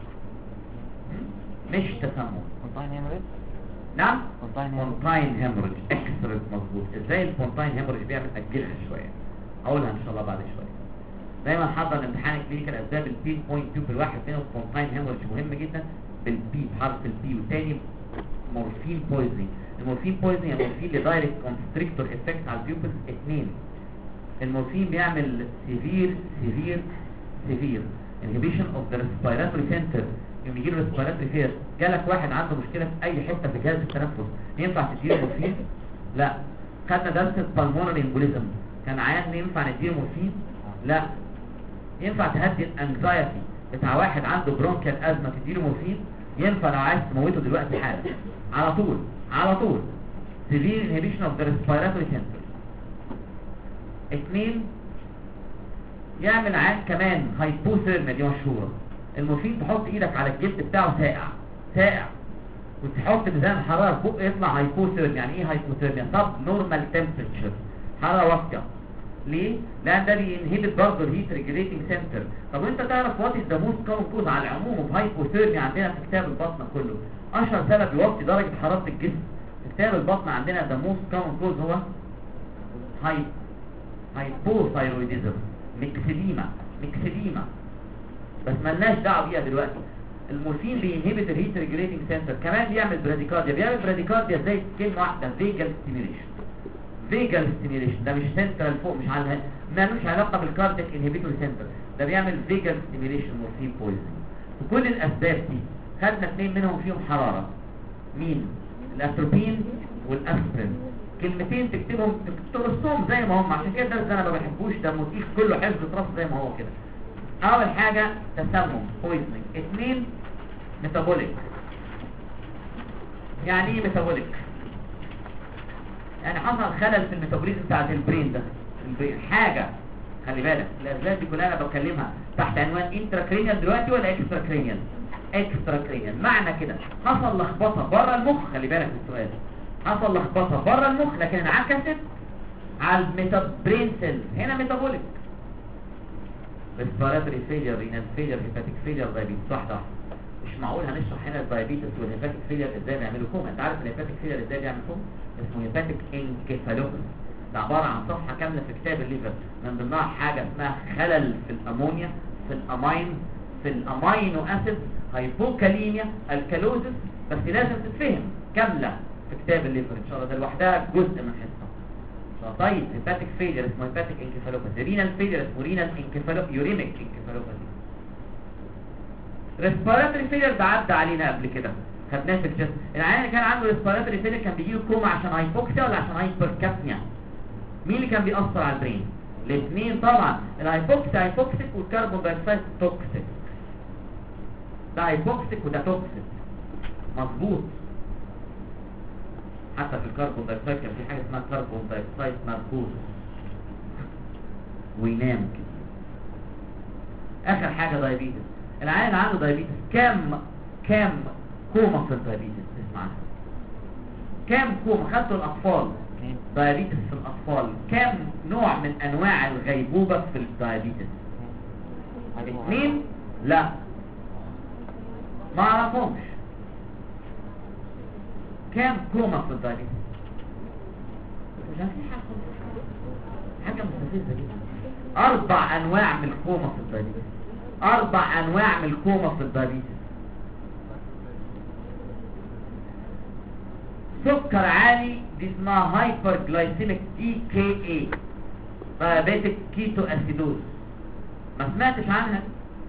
نعم فونتاين هيموريج اكسرت مظبوط. ازاي الفونتاين هيموريج بيعمل؟ اجلها شويه اقولها ان شاء الله بعد شويه. دايما حضر امتحان الكلينيكال اسباب البين بوينت بيوبل. واحد منهم فونتاين هيموريج مهم جدا بالبي بحرف البي، والتاني مورفين بويزنينج. المورفين بويزنينج المورفين اللي دايركت كونستريكتور افكت على البيوبلز. 2 المورفين بيعمل سيفير inhibition of the respiratory center. يوم يجيله ريسبيراتوري فير، جالك واحد عنده مشكله في اي حته في جهاز التنفس، ينفع تديله مورفين؟ لا. خدنا درس البلمونري امبوليزم، كان عيان ينفع نديله مورفين؟ لا. ينفع تهدي الانكزايتي بتاع واحد عنده برونكيال ازمه تديله مورفين؟ ينفع لو عايز تموته دلوقتي حالا على طول severe inhibition of the respiratory center. 2 يعمل عين كمان هايبوثيرميا، دي مشهوره. المورفين تحط ايدك على الجلد بتاعه ساقع وتحط ميزان حراره فوق يطلع هايبوثيرميا. يعني ايه هايبوثيرميا؟ سب نورمال تمبريتشر، حراره واطيه. ليه؟ لان ده بينهبت برضه الهيت ريجوليتنج سنتر. طب وانت تعرف وات از ذا موست كومن كوز على العموم اوف هايبوثيرميا عندنا في كتاب البطن كله؟ اشهر سبب يوطي درجه حراره الجسم في كتاب البطن عندنا ذا موست كومن كوز هو هايبوثايرويدزم، ميكسيديما. بس مالناش دعوه بيها دلوقتي. المورفين بينهبت الهيت ريجوليتنج سنتر، كمان بيعمل براديكارديا زي كلمه واحده فيجال ستيميوليشن. ده مش سنترال فوق، مش على مالوش علاقه بالكارديك انهبيتوري سنتر، ده بيعمل فيجال ستيميوليشن مورفين بويزنينج. وكل الاسباب دي خدنا 2 منهم فيهم حراره. مين؟ الاتروبين والاسبرين. كلمتين تكتبهم ترصهم زي ما هم، عشان كده الدرس ده انا ما بحبوش، ده موتيف كله حفظ ترص زي ما هو كده. اول حاجه تسمم بويزنينج. 2 ميتابوليك. يعني ايه ميتابوليك؟ يعني حصل خلل في الميتابوليزم بتاعت البرين ده. حاجه خلي بالك الاسباب دي كلها انا بتكلمها تحت عنوان انتراكرينيال دلوقتي ولا اكستراكرينيال؟ اكستراكرينيال. معنى كده حصل لخبطه بره المخ. خلي بالك من السؤال، حصل لخبطه بره المخ لكن انعكست على الميتابرين سيلز. هنا ميتابوليك. ريسبيراتوري فيلير، رينال فيلير، هيباتيك فيلير، دايابيتس. واحده مش معقول هنشرح هنا الدايابيتس والهيباتيك فيلير ازاي بيعملوا كوم. انت عارف الهيباتيك فيلير ازاي بيعمل كوم؟ اسمه هيباتيك انكيفالوباثي. ده عباره عن صفحه كامله في كتاب الليفر، من ضمنها حاجه اسمها خلل في الامونيا، في الامينو اسيد، هايبوكاليميا، الكالوزس. بس لازم تتفهم كامله في كتاب الليفر ان شاء الله، ده لوحدها جزء من حصه. طيب هيباتيك فيلير اسمه هيباتيك انكيفالوباثي، رينال فيلير اسمه رينال يوريميك انكيفالوباثي. ريسبيراتوري فيلير ده عدى علينا قبل كده، خدناه في الجسم. العيان اللي كان عنده ريسبيراتوري فيلير كان بيجيله كوما عشان هايبوكسيا ولا عشان هايبركابنيا؟ مين اللي كان بيأثر على البرين؟ الاثنين طبعا. الهايبوكسي هايبوكسيك والكربون دايوكسيد توكسيك. ده هايبوكسيك وده توكسيك مظبوط. حتى في الكربون دايوكسيد كان في حاجه اسمها كربون دايوكسيد ناركوز وينام كده. اخر حاجه دايابيتس. العيان عنده دايابيتس كام كوما في الدايابيتس تسمعها؟ كام كوما؟ خدتوا الاطفال دايابيتس في الاطفال كام نوع من انواع الغيبوبه في الدايابيتس؟ 2؟ لا ما اعرفهمش. كام كوما في الدايابيتس؟ مش عارفين حاجه مستفزه جدا. 4 انواع من الكوما في الدايابيتس. 4 انواع من الكوما في الدايابيتس. سكر عالي دي اسمها هايبر جلايسيميك دي كي اي، دايابيتك كيتو اسيدوز. ما سمعتش عنها؟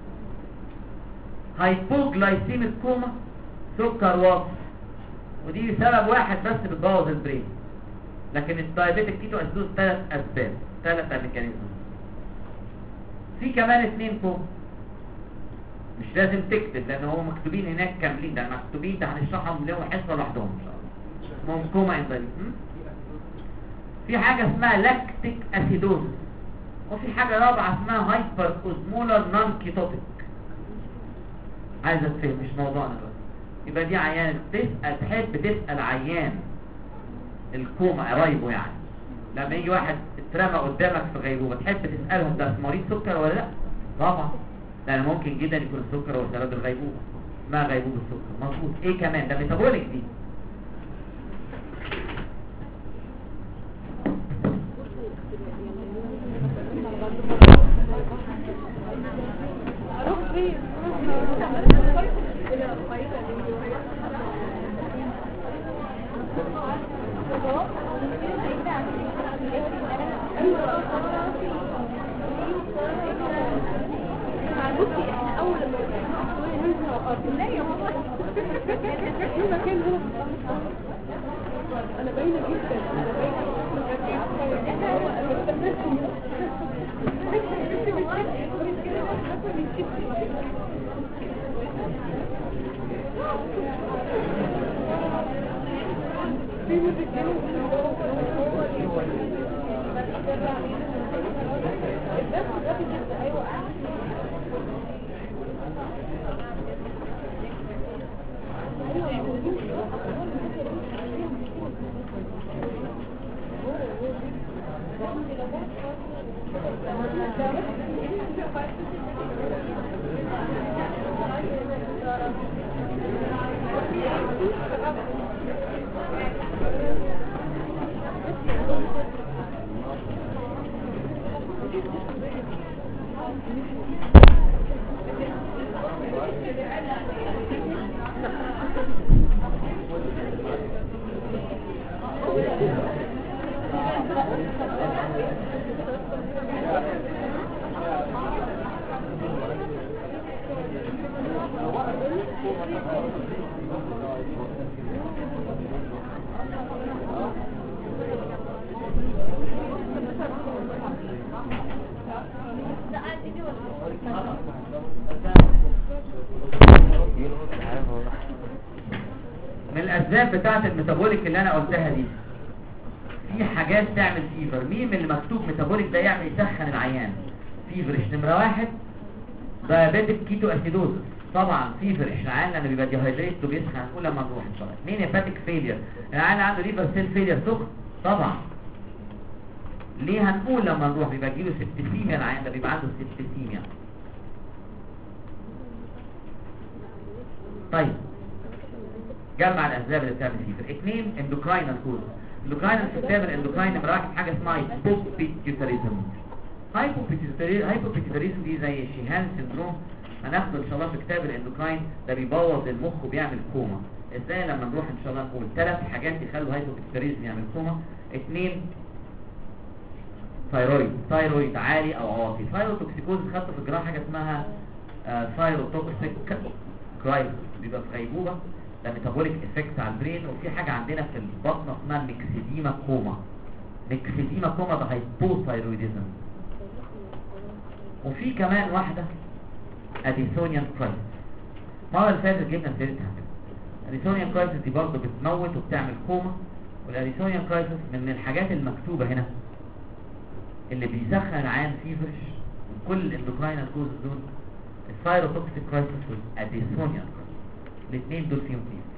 هايبوجلايسيميك كوما سكر واطي، ودي سبب واحد بس بتبوظ البرين. لكن الدايابيتك كيتو اسيدوز 3 اسباب، 3 ميكانيزم. في كمان 2 كوما مش لازم تكتب لان هم مكتوبين هناك كاملين، ده مكتوبين، ده هنشرحهم لهم حصه لوحدهم ان شاء الله. اسمهم كوما اندايبيتس. في حاجه اسمها لاكتيك اسيدوز، وفي حاجه رابعه اسمها هايبر اوزمولار نون كيتوتيك. عايزه تفهم مش موضوعنا دلوقتي. يبقى دي عيان تحب تسال عيان الكوما قرايبه يعني، لما يجي واحد اترمى قدامك في غيبوبه تحب تسالهم ده مريض سكر ولا لا؟ طبعا، لان ممكن جدا يكون السكر هو سبب الغيبوبه. ما غيبوبه السكر مظبوط. ايه كمان؟ ده ميتابوليك دي. انا باينه جدا، انا من الاسباب بتاعه الميتابوليك اللي انا قلتها دي في حاجات تعمل فيفر. مين من اللي مكتوب ميتابوليك ده يعمل يسخن العيان؟ فيفرش نمره 1 دايابيتك كيتو اسيدوز. طبعا فيفرش العيان لما بيبقى ديهايدريت وبيسخن. هنقول لما نروح ان شاء الله. 2 هيباتيك فيلير، العيان عنده ليفر سيل فيلير سخن طبعا. ليه؟ هنقول لما نروح. بيبقى يجيله سبتسيميا العيان ده، بيبقى عنده سبتسيميا. طيب جمع الاسباب اللي بتعمل فيفر. 2 اندوكراينال كوز. اندوكراينال في كتاب الاندوكراين نمره 1 حاجه اسمها هايبوبيتيوتاريزم. هايبوبيتيوتاريزم دي زي شيهان سندروم، هناخده ان شاء الله في كتاب الاندوكراين. ده بيبوظ المخ وبيعمل كوما. ازاي؟ لما نروح ان شاء الله نقول 3 حاجات يخلوا هايبوبيتيوتاريزم يعمل كوما. 2 ثايرويد عالي او واطي. ثايروتوكسيكوز خدته في الجراحه حاجه اسمها ثايروتوكسيك كرايس، بيبقى في غيبوبه. ده ميتابوليك افكت على البرين. وفي حاجه عندنا في البطن اسمها ميكسيديما كوما. ميكسيديما كوما ده هايبوثايرويدزم. وفي كمان واحدة اديسونيان كرايسيس. المرة اللي فاتت جبنا سيرتها. الاديسونيان كرايسيس دي برضه بتموت وبتعمل كوما. والاديسونيان كرايسيس من الحاجات المكتوبة هنا اللي بيسخن العيان فيفرش وكل الاندوكراينال كوزز دول الثايروتوكسيك كرايسيس والاديسونيان كرايسيس، الاثنين دول فيهم فيفر.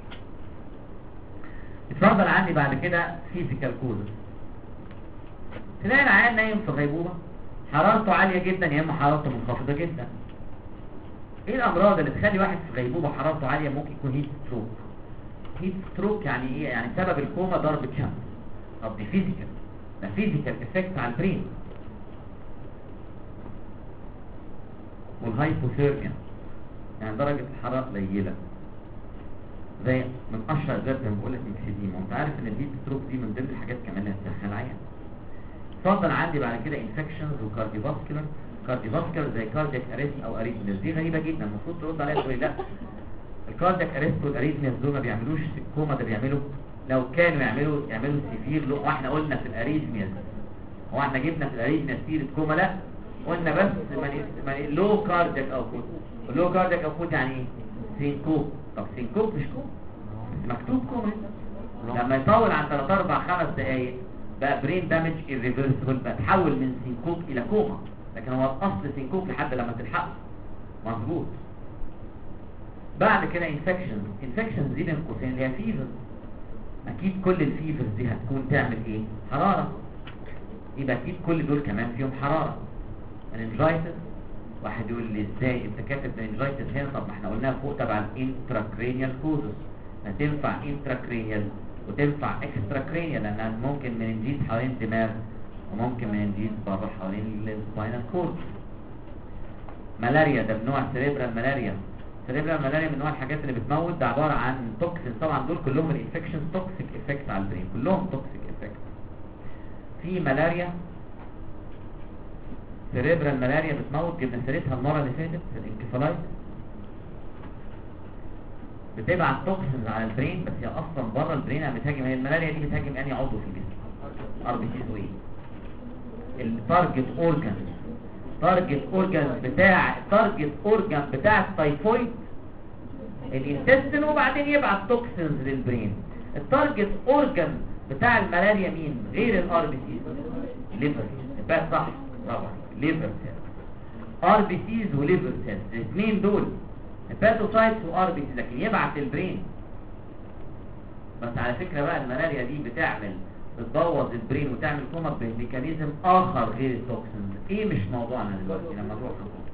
اتفضل عندي بعد كده فيزيكال كوزز. تلاقي العيان نايم في غيبوبة حرارته عالية جدا يا اما حرارته منخفضة جدا. ايه الامراض اللي تخلي واحد في غيبوبة حرارته عالية؟ ممكن يكون هيت ستروك. هيت ستروك يعني ايه؟ يعني سبب الكوما ضربة شمس. طب دي فيزيكال، ده فيزيكال افكت على البرين. والهايبوثيرميا يعني درجة الحرارة قليلة، زي من اشهر اسباب زي ما بقول لك اكسيديما. وانت عارف ان الهيت ستروك دي من ضمن الحاجات كمان اللي هتسخن العيان. اتفضل عندي بعد كده انفكشنز وكارديوفاسكولار. كارديوفاسكولار زي كاردياك اريست او اريثميا. دي غريبه جدا، المفروض ترد عليها تقول لا الكاردياك اريست والاريثميا دول ما بيعملوش الكوما، ده بيعملوا لو كانوا يعملوا سيفير لو. واحنا قلنا في الاريثميا، هو احنا جبنا في الاريثميا سيره كوما؟ لا، قلنا بس لو كاردياك اوتبوت. لو كاردياك اوتبوت يعني ايه؟ سينكوب. طب سينكوب مش كوما، مكتوب كوما. لما يطول عن 3 4 5 دقائق بقى برين دامج irreversible، بقى تحول من سينكوب الى كوما. لكن هو الاصل سينكوب لحد لما تلحقه مظبوط. بعد كده انفكشنز دي بين قوسين اللي هي فيفر. اكيد كل الفيفرز دي هتكون تعمل ايه؟ حراره. يبقى اكيد كل دول كمان فيهم حراره. مننجايتس، واحد يقول لي ازاي انت كاتب مننجايتس هنا؟ طب ما احنا قلناها فوق تبع الانتراكرينيال كوزس. هتنفع انتراكرينيال وتنفع اكستراكرينيال، لانها ممكن مننجيت حوالين الدماغ وممكن مننجيت بره حوالين السباينال كورد. ملاريا ده من نوع سيريبرال ملاريا. سيريبرال ملاريا من نوع الحاجات اللي بتموت، ده عباره عن توكسين. طبعا دول كلهم الانفكشن توكسيك افكت على البرين، كلهم توكسيك افكت. في ملاريا سيريبرال ملاريا بتموت، جبنا سيرتها المره اللي فاتت في الانكفالايت. بتبعت توكسينز على البرين، بس هي اصلا بره البرين. بتهاجم، هي الملاريا دي بتهاجم انهي عضو في الجسم؟ ار بي سي وايه؟ التارجت اورجان بتاع التايفويد الانتستين، وبعدين يبعت توكسينز للبرين. التارجت اورجان بتاع الملاريا مين غير الار بي سي؟ ليفر. يبقى صح طبعا ليفر سيل. ار بي سيز وليفر سيل الاثنين دول هيباتوسايتس وار بي سي، لكن يبعت للبرين. بس على فكره بقى الملاريا دي بتبوظ البرين وتعمل كوما بميكانيزم اخر غير التوكسينز. ايه مش موضوعنا دلوقتي، لما نروح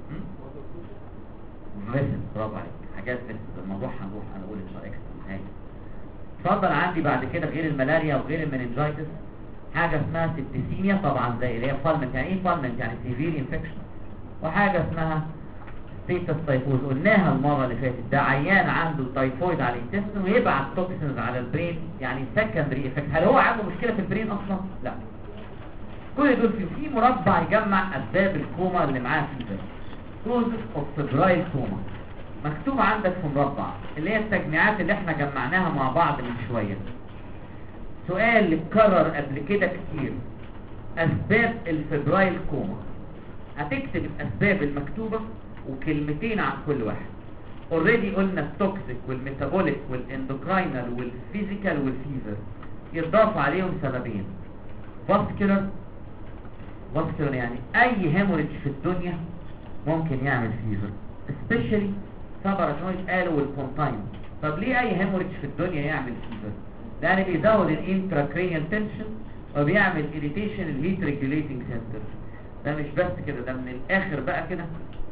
فيسل. برافو عليك، حاجات فيسل الموضوع هنروح هنقول ان شاء الله اكسترا حاجه. اتفضل عندي بعد كده غير الملاريا وغير المننجايتس حاجه اسمها سيبتيسيميا، طبعا زي اللي هي فالمنت. يعني ايه فالمنت؟ يعني سيفير انفكشن. وحاجه اسمها ستيتس تايفويد، قلناها المره اللي فاتت. ده عيان عنده تايفويد على الانتستين ويبعت توكسينز على البرين، يعني سكندري افكت. هل هو عنده مشكله في البرين اصلا؟ لا. كل دول في مربع يجمع اسباب الكوما اللي معاه فيفر. كوزز اوف فيبرايل كوما مكتوب عندك في مربع، اللي هي التجميعات اللي احنا جمعناها مع بعض من شويه. سؤال اللي اتكرر قبل كده كتير، اسباب الفيبرايل كوما. هتكتب الاسباب المكتوبه وكلمتين عن كل واحد. اوريدي قلنا التوكسيك والميتابوليك والاندوكراينال والفيزيكال والفيفر، يضاف عليهم سببين. فاسكولار يعني اي هيموريدج في الدنيا ممكن يعمل فيفر، سبيشالي ساباراتويد قالوا والبونتاين. طب ليه اي هيموريدج في الدنيا يعمل فيفر؟ لان بيزود الانتراكرينيال تنشن وبيعمل اريتيشن الهيت ريجوليتنج سنتر. ده مش بس كده، ده من الاخر بقى كده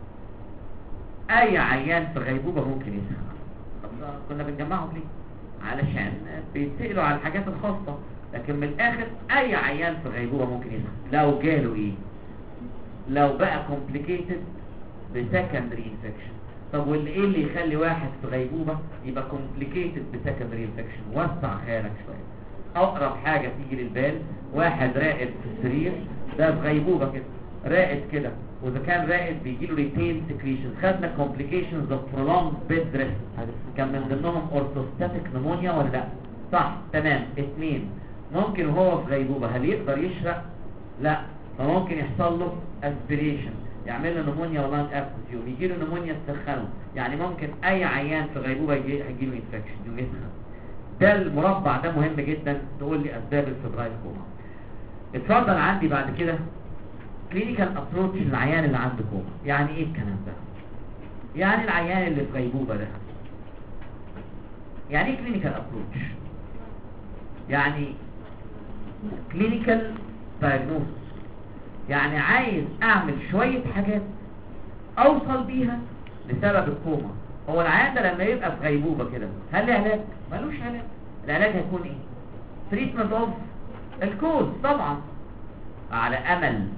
اي عيان في غيبوبة ممكن يسخن. طب كنا بنجمعهم ليه؟ علشان بيتسألوا على الحاجات الخاصة، لكن من الاخر اي عيان في غيبوبة ممكن يسخن. لو جاله ايه؟ لو بقى complicated بسكندري انفكشن. طب واللي ايه اللي يخلي واحد في غيبوبة يبقى complicated بسكندري انفكشن؟ وسع خيالك شوية. اقرب حاجة تيجي للبال، واحد راقد في السرير، ده في غيبوبة كده راقد كده، واذا كان راقد بيجيله ريتين سكريشن. خدنا complications of prolonged bed rest، كان من ضمنهم orthostatic pneumonia ولا لا؟ صح تمام. 2 ممكن وهو في غيبوبة هل يقدر يشرق؟ لا، فممكن يحصل له aspiration. يعمل له نمونيا والله ابسيوم، يجي له نمونيا تسخنه، يعني ممكن اي عيان في غيبوبه يجي له انفكشن يسخن. ده المربع ده مهم جدا تقول لي اسباب الفبرايل كوما. اتفضل عندي بعد كده كلينيكال ابروتش للعيان اللي عنده كوما. يعني ايه الكلام ده؟ يعني العيان اللي في غيبوبه ده يعني ايه كلينيكال ابروتش؟ يعني كلينيكال دايجنوستس، يعني عايز اعمل شويه حاجات اوصل بيها لسبب الكوما. هو العيان ده لما يبقى في غيبوبه كده هل له علاج؟ ملوش علاج. العلاج هيكون ايه؟ تريتمنت اوف الكوز طبعا، على امل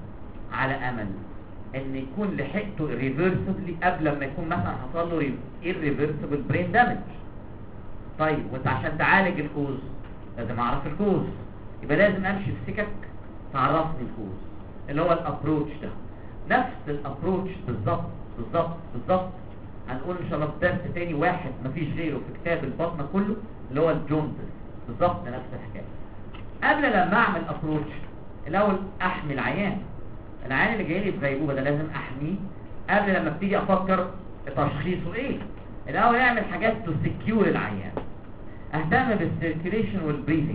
ان يكون لحقته irreversibly قبل ما يكون مثلا حصل له irreversible brain damage. طيب وانت عشان تعالج الكوز لازم اعرف الكوز، يبقى لازم امشي في سكك تعرفني الكوز اللي هو الابروتش ده. نفس الابروتش بالظبط هنقول ان شاء الله في درس تاني واحد مفيش غيره في كتاب البطنه كله اللي هو الجونتس، بالظبط نفس الحكايه. قبل لما اعمل ابروتش الاول احمي العيان اللي جاي لي في غيبوبه ده لازم احميه قبل لما ابتدي افكر تشخيصه ايه. الاول اعمل حاجات تسكيور العيان، اهتم بالسيركيليشن والبريثنج.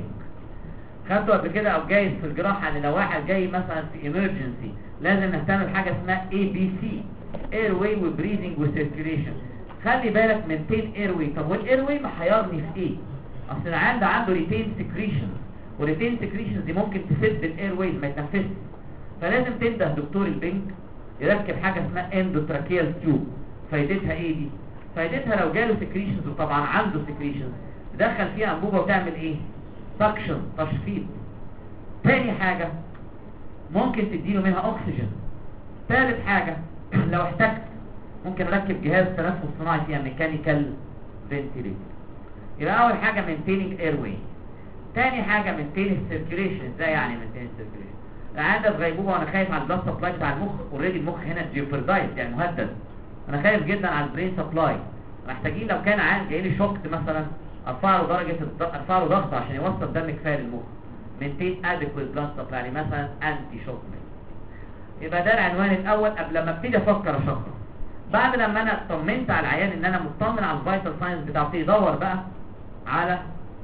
خدته قبل كده او جايز في الجراحه ان لو واحد جاي مثلا في ايمرجنسي لازم نهتم بحاجه اسمها ABC اير وبريثنج وسيركيليشن. خلي بالك من تين اير. طب والاير واي محيرني في ايه؟ اصل العيان ده عنده ريتين سكريشن، والريتين سكريشن دي ممكن تسد الاير واي ما يتنفسش، فلازم تنده دكتور البنك يركب حاجه اسمها اندوتراكيال تيوب. فايدتها ايه دي؟ فايدتها لو جاله سكريشنز وطبعا عنده سكريشنز تدخل فيها انبوبه وتعمل ايه؟ سكشن، تشفيط. تاني حاجه ممكن تديله منها اكسجين. ثالث حاجه لو احتجت ممكن اركب جهاز تنفس صناعي فيها ميكانيكال فنتيليتور. يبقى اول حاجه مينتيننج اير واي. تاني حاجه مينتين السيركيليشن. ازاي يعني مينتين السيركيليشن؟ العيان ده في غيبوبه وانا خايف على البلاد سبلاي بتاع المخ. اوريدي المخ هنا جيوبردايز يعني مهدد، انا خايف جدا على البرين سبلاي. محتاجين لو كان عيان جاي لي شوكت مثلا ارفع له ضغط عشان يوصل دم كفايه للمخ. مينتين ادكويت بلاد سبلاي يعني مثلا انتي شوك. يبقى ده العنوان الاول قبل ما ابتدي افكر اشخص. بعد لما انا اطمنت على العيان ان انا مطمن على الفيتال ساينز بتاعته يدور بقى على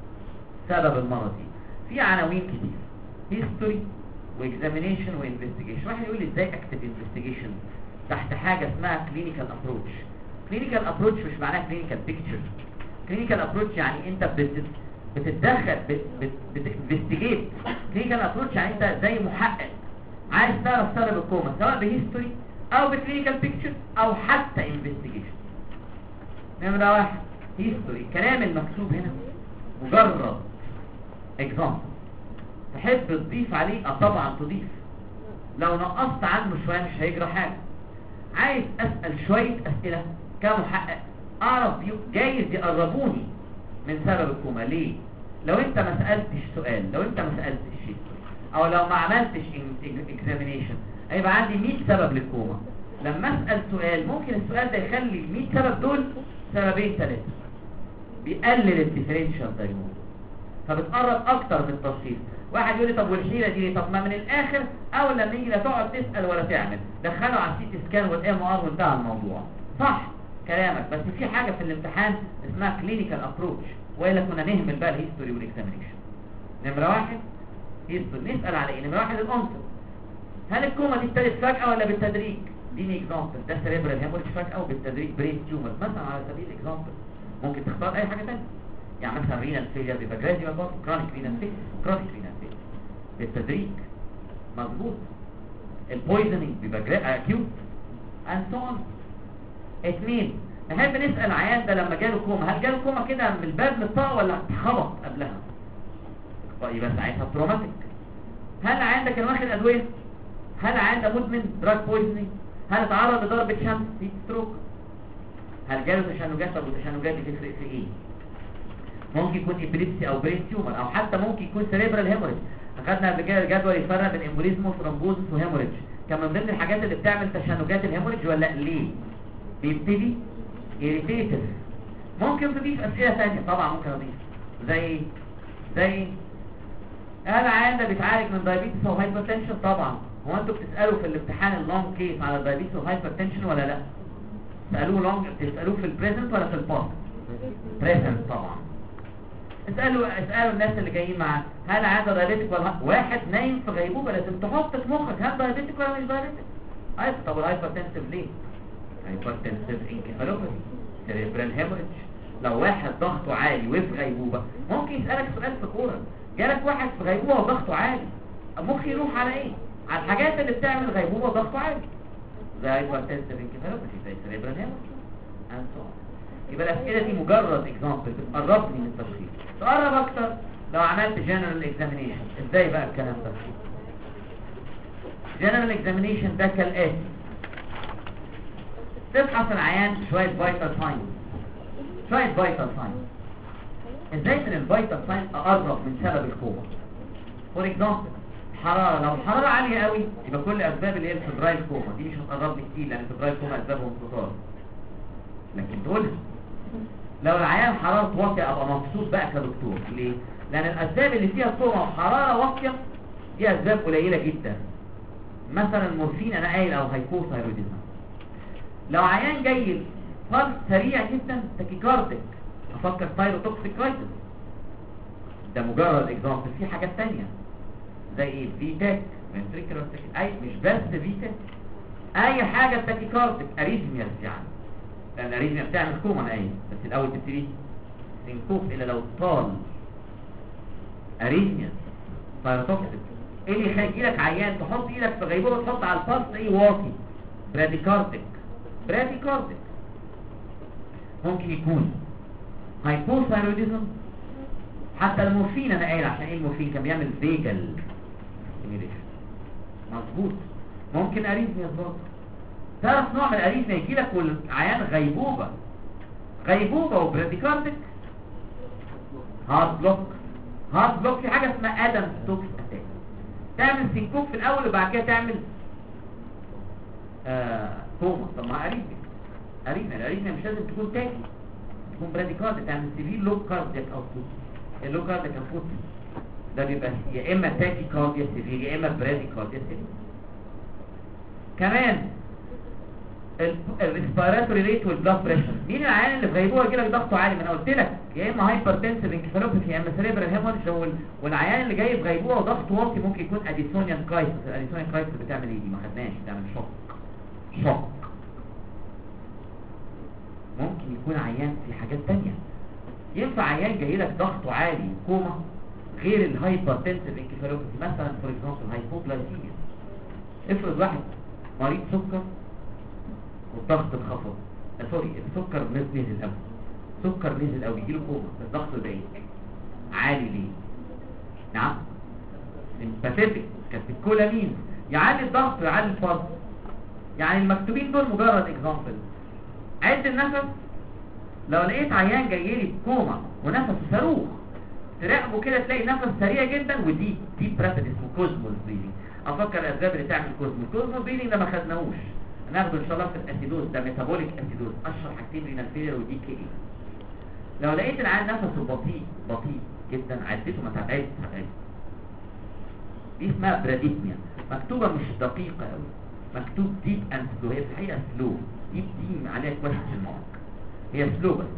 سبب المرض. في عناوين كتير، هيستوري واكزامينيشن وانفستيجيشن. واحد يقول لي ازاي اكتب انفستيجيشن تحت حاجه اسمها كلينيكال ابروتش. كلينيكال ابروتش مش معناها كلينيكال بيكتشر. كلينيكال ابروتش يعني انت بتتدخل بتنفستيجيت. كلينيكال ابروتش يعني انت زي محقق عايز تعرف سبب الكوما سواء بهيستوري او بكلينيكال بيكتشر او حتى انفستيجيشن. نمره واحد هيستوري. الكلام المكتوب هنا مجرد اكزامبل، تحب تضيف عليه طبعا تضيف، لو نقصت عنه شويه مش هيجرى حاجه. عايز اسال شويه اسئله كمحقق اعرف جايز يقربوني من سبب الكوما. ليه؟ لو انت ما سالتش سؤال، لو انت ما سالتش شيء او لو ما عملتش اكزامينيشن هيبقى عندي 100 سبب للكوما. لما اسال سؤال ممكن السؤال ده يخلي ال 100 سبب دول سببين ثلاثه، بيقلل الديفرنشال دايجنوز، فبتقرب اكتر من التشخيص. واحد يقول لي طب والحيله دي ليه؟ طب ما من الاخر اول لما يجي لا تقعد تسال ولا تعمل، دخله على السي تي سكان والام ار وانتهى الموضوع. صح كلامك، بس في حاجه في الامتحان اسمها كلينيكال ابروتش، والا كنا نهمل بقى الهيستوري والاكزامينيشن. نمره واحد هيستوري. نسال على ايه؟ نمره واحد الانصر. هل الكوما دي ابتدت فجاه ولا بالتدريج؟ اديني اكزامبل. ده سيريبرال هيموريج فجاه وبالتدريج برين تيومر مثلا على سبيل الاكزامبل. ممكن تختار اي حاجه ثانيه، يعني مثلا رينال فيلير بيبقى جراديوال برضه، كرونيك رينال فيلير، كرونيك رينال فيلير بالتدريج مظبوط. البويزنينج بيبقى اكيوت اند سو اون. اثنين، نحب نسال العيان ده لما جاله كوما هل جاله كوما كده من الباب للطاقه ولا اتخبط قبلها؟ يبقى ساعتها تروماتيك. هل العيان ده كان واخد ادويه؟ هل العيان ده مدمن دراج بويزنينج؟ هل اتعرض لضربه شمس في ستروك؟ هل جاله تشنجات؟ طب والتشنجات دي تفرق في ايه؟ ممكن يكون ابليبسي او برين تيومر، او حتى ممكن يكون سيريبرال هيموريج. اخدنا قبل كده الجدول يفرق بين امبوليزم وثرومبوزس وهيموريج، كان من ضمن الحاجات اللي بتعمل تشنجات الهيموريج ولا ليه؟ بيبتدي irritative. ممكن تضيف اسئله ثانيه طبعا، ممكن اضيف زي هل العيان ده بيتعالج من دايابيتس او هايبرتنشن؟ طبعا. هو انتوا بتسالوا في الامتحان اللونج كيس على الدايابيتس والهايبرتنشن ولا لا؟ بتسالوه في البريزنت ولا في الباست؟ بريزنت طبعا. اسالوا الناس اللي جايين معاه هل عنده دايابيتك ولا واحد نايم في غيبوبه لازم تحط في مخك هل دايابيتك ولا مش دايابيتك. طب الهايبرتنسيف ليه؟ هايبرتنسيف انكفالوباثي سيريبرال هيموريدج. لو واحد ضغطه عالي وفي غيبوبه ممكن يسالك سؤال في كوره، جالك واحد في غيبوبه وضغطه عالي مخي يروح على ايه؟ على الحاجات اللي بتعمل غيبوبه وضغطه عالي زي هايبرتنسيف انكفالوباثي زي سيريبرال هيموريدج and so on. يبقى الاسئله دي مجرد اكزامبل بتقربني من التشخيص. تقرب اكتر لو عملت جنرال اكزامينيشن. ازاي بقى الكلام ده؟ جنرال اكزامينيشن ده كالاتي: تفحص العيان شويه فيتال ساينز. ازاي من الفيتال ساينز اقرب من سبب الكوما؟ فور اكزامبل حراره. لو الحراره عاليه قوي يبقى كل اسباب اللي هي الفبرايل كوما دي مش هتقرب لي كتير لان الفبرايل كوما اسبابهم كتار، لكن تقولها. لو العيان حرارته واطيه ابقى مبسوط بقى كدكتور. ليه؟ لان الاسباب اللي فيها كوما وحراره واطيه دي اسباب قليله جدا. مثلا المورفين انا قايل او هايبوثايروديزم. لو عيان جاي فالس سريع جدا تاكيكارديك افكر ثايروتوكسيك رايتس. ده مجرد اكزامبل. في حاجات تانية زي ايه؟ فيتاك فنتريكولار اي مش بس فيتاك، اي حاجه تاكيكارديك اريزمياس يعني. لان الاريزميا بتعمل كوما انا قايل بس الاول تبتدي سينكوب الا لو طال اريزمياس ثايروتوكسيك. ايه اللي يخلي لك عيان تحط ايدك في غيبوبه تحط على البلس ايه واطي؟ براديكارديك. ممكن يكون هايبوثايروديزم. حتى المورفين انا قايل عشان ايه المورفين كان بيعمل فيجل ستيميوليشن مظبوط. ممكن اريثميا برضه. ثالث نوع من الاريثميا يجي لك والعيان غيبوبه وبراديكارديك. هارت بلوك في حاجه اسمها ادم ستوكس اتاك. تعمل سينكوب في الاول وبعد كده تعمل كوما. طب ما الاريثميا مش لازم تكون تاكي، تكون براديكارديك تعمل سيفير لو كاردياك اوتبوت. اللو كاردياك اوتبوت ده بيبقى يا اما تاكي كارديا سيفير يا اما براديكارديا سيفير. كمان الريسبيراتوري ريت والبلاد بريشر. مين العيان اللي في غيبوبه يجي لك ضغطه عالي؟ ما انا قلت لك يا اما هايبرتنسيف انكفالوباثي يا اما سيريبرال هيموريدج. والعيان اللي جاي في غيبوبه وضغطه واطي ممكن يكون اديسونيان كرايسيس. الاديسونيان كرايسيس بتعمل ايه دي؟ ما خدناش. بتعمل شوك. ممكن يكون عيان في حاجات تانية. ينفع عيان جاي لك ضغطه عالي كوما غير الهايبرتنسيف انكفالوباثي. مثلا فور اكزامبل هايبوغلايسيميا. افرض واحد مريض سكر والضغط انخفض، السكر نزل قوي يجيله كوما بس ضغطه بعيد عالي. ليه؟ نعم سمباثيتك كاتيكولامين يعلي الضغط ويعلي الفرط. يعني المكتوبين دول مجرد اكزامبل. عد النفس. لو لقيت عيان جاي لي كوما ونفسه صاروخ تراقبه كده تلاقي نفس سريع جدا ودي برابيد اسمه كوزمول بريدنج. افكر الاسباب اللي تعمل كوزمول بريدنج ده ما خدناهوش، هناخده ان شاء الله في الاسيدوز. ده ميتابوليك اسيدوز اشهر حاجتين رينال فيلير ودي كي اي. لو لقيت العيان نفسه بطيء جدا عدته ما تعبت دي اسمها براديتميا. مكتوبه مش دقيقه قوي، مكتوب ديب اند سلو. هي في الحقيقه سلو. دي عليها كويستشن مارك. هي سلو بس.